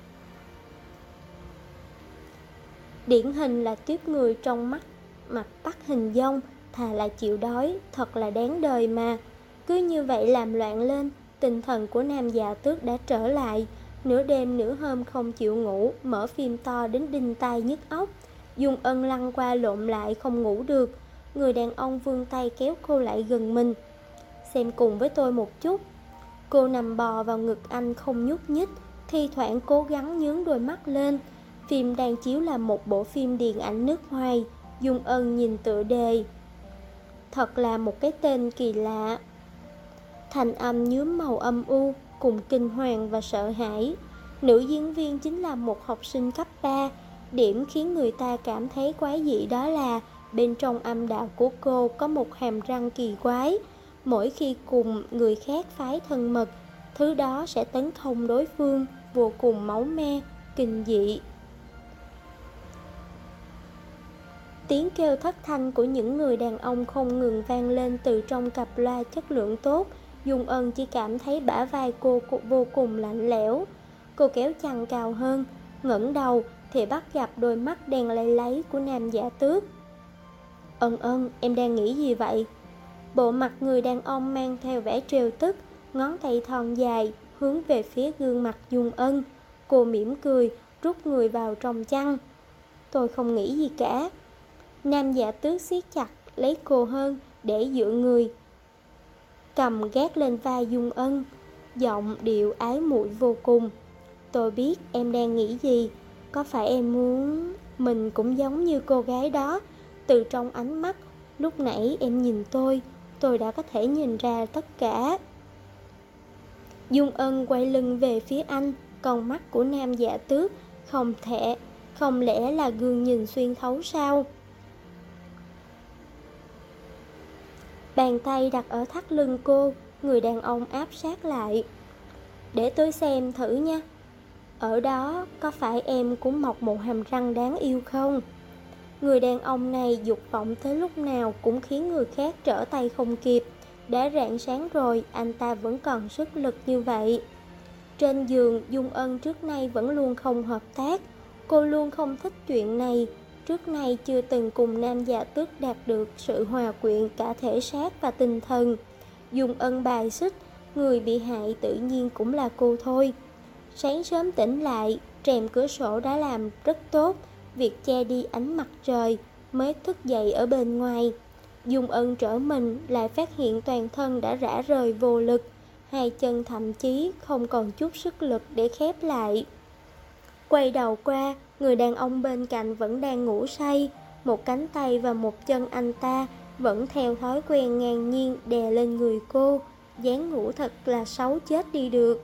Điển hình là tiếp người trong mặt bắt hình dong, thà là chịu đói, thật là đáng đời mà. Cứ như vậy làm loạn lên, tinh thần của Nam Dạ Tước đã trở lại. Nửa đêm nửa hôm không chịu ngủ, mở phim to đến đinh tai nhức óc. Dung Ân lăn qua lộn lại không ngủ được. Người đàn ông vươn tay kéo cô lại gần mình. Xem cùng với tôi một chút. Cô nằm bò vào ngực anh không nhúc nhích, thi thoảng cố gắng nhướng đôi mắt lên. Phim đang chiếu là một bộ phim điện ảnh nước ngoài. Dung Ân nhìn tựa đề. Thật là một cái tên kỳ lạ. Thành âm nhuốm màu âm u, cùng kinh hoàng và sợ hãi. Nữ diễn viên chính là một học sinh cấp 3. Điểm khiến người ta cảm thấy quái dị đó là bên trong âm đạo của cô có một hàm răng kỳ quái. Mỗi khi cùng người khác phái thân mật, thứ đó sẽ tấn công đối phương, vô cùng máu me, kinh dị. Tiếng kêu thất thanh của những người đàn ông không ngừng vang lên từ trong cặp loa chất lượng tốt. Dung Ân chỉ cảm thấy bả vai cô vô cùng lạnh lẽo. Cô kéo chăn cao hơn, ngẩng đầu thì bắt gặp đôi mắt đen lay láy của Nam Dạ Tước. Ân, em đang nghĩ gì vậy? Bộ mặt người đàn ông mang theo vẻ trêu tức, ngón tay thon dài hướng về phía gương mặt Dung Ân. Cô mỉm cười, rút người vào trong chăn. Tôi không nghĩ gì cả. Nam Dạ Tước siết chặt lấy cô hơn để dựa người, cầm gác lên vai Dung Ân, giọng điệu ái muội vô cùng. Tôi biết em đang nghĩ gì. Có phải em muốn mình cũng giống như cô gái đó? Từ trong ánh mắt lúc nãy em nhìn tôi đã có thể nhìn ra tất cả. Dung Ân quay lưng về phía anh, con mắt của Nam Dạ Tước không lẽ là gương nhìn xuyên thấu sao? Bàn tay đặt ở thắt lưng cô, người đàn ông áp sát lại. Để tôi xem thử nha. Ở đó có phải em cũng mọc một hàm răng đáng yêu không? Người đàn ông này dục vọng tới lúc nào cũng khiến người khác trở tay không kịp. Đã rạng sáng rồi, anh ta vẫn còn sức lực như vậy. Trên giường, Dung Ân trước nay vẫn luôn không hợp tác. Cô luôn không thích chuyện này. Trước nay chưa từng cùng Nam Dạ Tước đạt được sự hòa quyện cả thể xác và tinh thần. Dung Ân bài xích, người bị hại tự nhiên cũng là cô thôi. Sáng sớm tỉnh lại, rèm cửa sổ đã làm rất tốt việc che đi ánh mặt trời, mới thức dậy ở bên ngoài. Dung Ân trở mình lại phát hiện toàn thân đã rã rời vô lực, hai chân thậm chí không còn chút sức lực để khép lại. Quay đầu qua, người đàn ông bên cạnh vẫn đang ngủ say. Một cánh tay và một chân anh ta vẫn theo thói quen ngang nhiên đè lên người cô. Dáng ngủ thật là xấu chết đi được.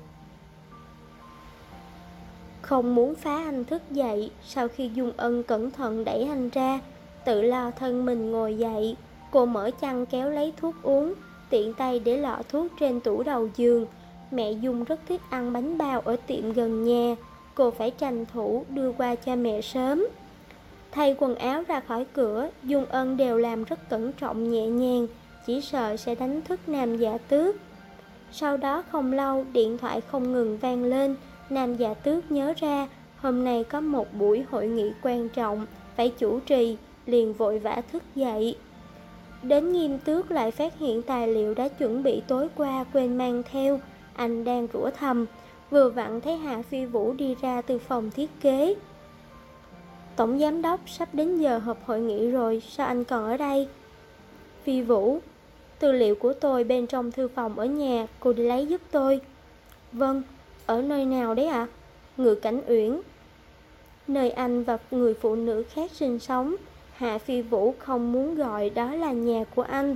Không muốn phá anh thức dậy, sau khi Dung Ân cẩn thận đẩy anh ra, tự lo thân mình ngồi dậy. Cô mở chăn kéo lấy thuốc uống, tiện tay để lọ thuốc trên tủ đầu giường. Mẹ Dung rất thích ăn bánh bao ở tiệm gần nhà, cô phải tranh thủ đưa qua cho mẹ sớm. Thay quần áo ra khỏi cửa, Dung Ân đều làm rất cẩn trọng nhẹ nhàng, chỉ sợ sẽ đánh thức Nam Dạ Tước. Sau đó không lâu, điện thoại không ngừng vang lên. Nam Dạ Tước nhớ ra hôm nay có một buổi hội nghị quan trọng phải chủ trì, liền vội vã thức dậy. Đến Nghiêm Tước lại phát hiện tài liệu đã chuẩn bị tối qua quên mang theo. Anh đang rủa thầm, vừa vặn thấy Hạ Phi Vũ đi ra từ phòng thiết kế. Tổng giám đốc, sắp đến giờ họp hội nghị rồi, sao anh còn ở đây? Phi Vũ, tư liệu của tôi bên trong thư phòng ở nhà, cô đi lấy giúp tôi. Vâng, ở nơi nào đấy ạ? Ngự Cảnh Uyển. Nơi anh và người phụ nữ khác sinh sống. Hạ Phi Vũ không muốn gọi đó là nhà của anh.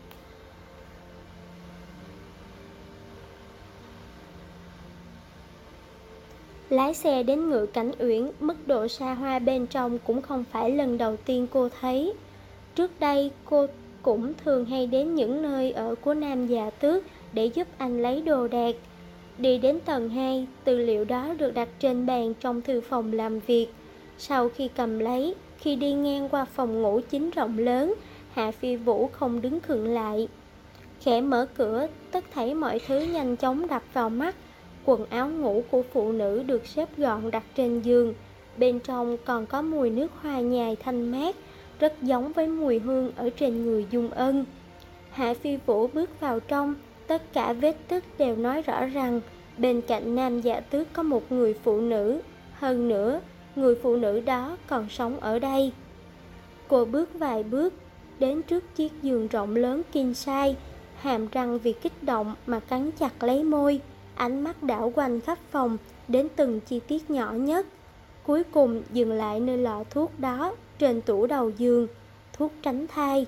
Lái xe đến Ngự Cảnh Uyển, mức độ xa hoa bên trong cũng không phải lần đầu tiên cô thấy. Trước đây cô cũng thường hay đến những nơi ở của Nam Dạ Tước để giúp anh lấy đồ đạc. Đi đến tầng 2, tư liệu đó được đặt trên bàn trong thư phòng làm việc. Sau khi cầm lấy, khi đi ngang qua phòng ngủ chính rộng lớn, Hạ Phi Vũ không đứng khựng lại. Khẽ mở cửa, tất thảy mọi thứ nhanh chóng đập vào mắt. Quần áo ngủ của phụ nữ được xếp gọn đặt trên giường. Bên trong còn có mùi nước hoa nhài thanh mát, rất giống với mùi hương ở trên người Dung Ân. Hạ Phi Vũ bước vào trong, tất cả vết tích đều nói rõ rằng bên cạnh Nam Dạ Tước có một người phụ nữ. Hơn nữa, người phụ nữ đó còn sống ở đây. Cô bước vài bước, đến trước chiếc giường rộng lớn king size, hàm răng vì kích động mà cắn chặt lấy môi, ánh mắt đảo quanh khắp phòng, đến từng chi tiết nhỏ nhất. Cuối cùng dừng lại nơi lọ thuốc đó, trên tủ đầu giường, thuốc tránh thai.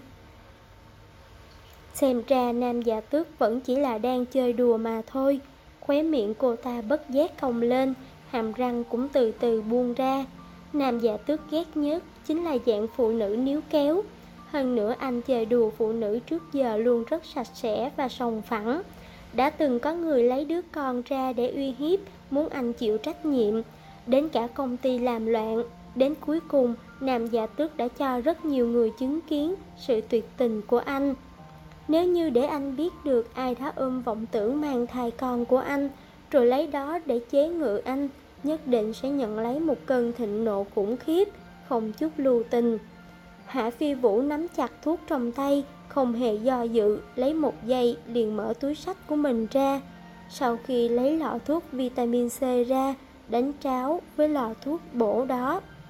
Xem ra Nam Dạ Tước vẫn chỉ là đang chơi đùa mà thôi. Khóe miệng cô ta bất giác cong lên, hàm răng cũng từ từ buông ra. Nam Dạ Tước ghét nhất chính là dạng phụ nữ níu kéo. Hơn nữa anh chơi đùa phụ nữ trước giờ luôn rất sạch sẽ và sòng phẳng. Đã từng có người lấy đứa con ra để uy hiếp, muốn anh chịu trách nhiệm. Đến cả công ty làm loạn. Đến cuối cùng, Nam Dạ Tước đã cho rất nhiều người chứng kiến sự tuyệt tình của anh. Nếu như để anh biết được ai đã ôm vọng tưởng mang thai con của anh, rồi lấy đó để chế ngự anh, nhất định sẽ nhận lấy một cơn thịnh nộ khủng khiếp, không chút lưu tình. Hạ Phi Vũ nắm chặt thuốc trong tay, không hề do dự, lấy một giây liền mở túi xách của mình ra. Sau khi lấy lọ thuốc vitamin C ra, đánh tráo với lọ thuốc bổ đó.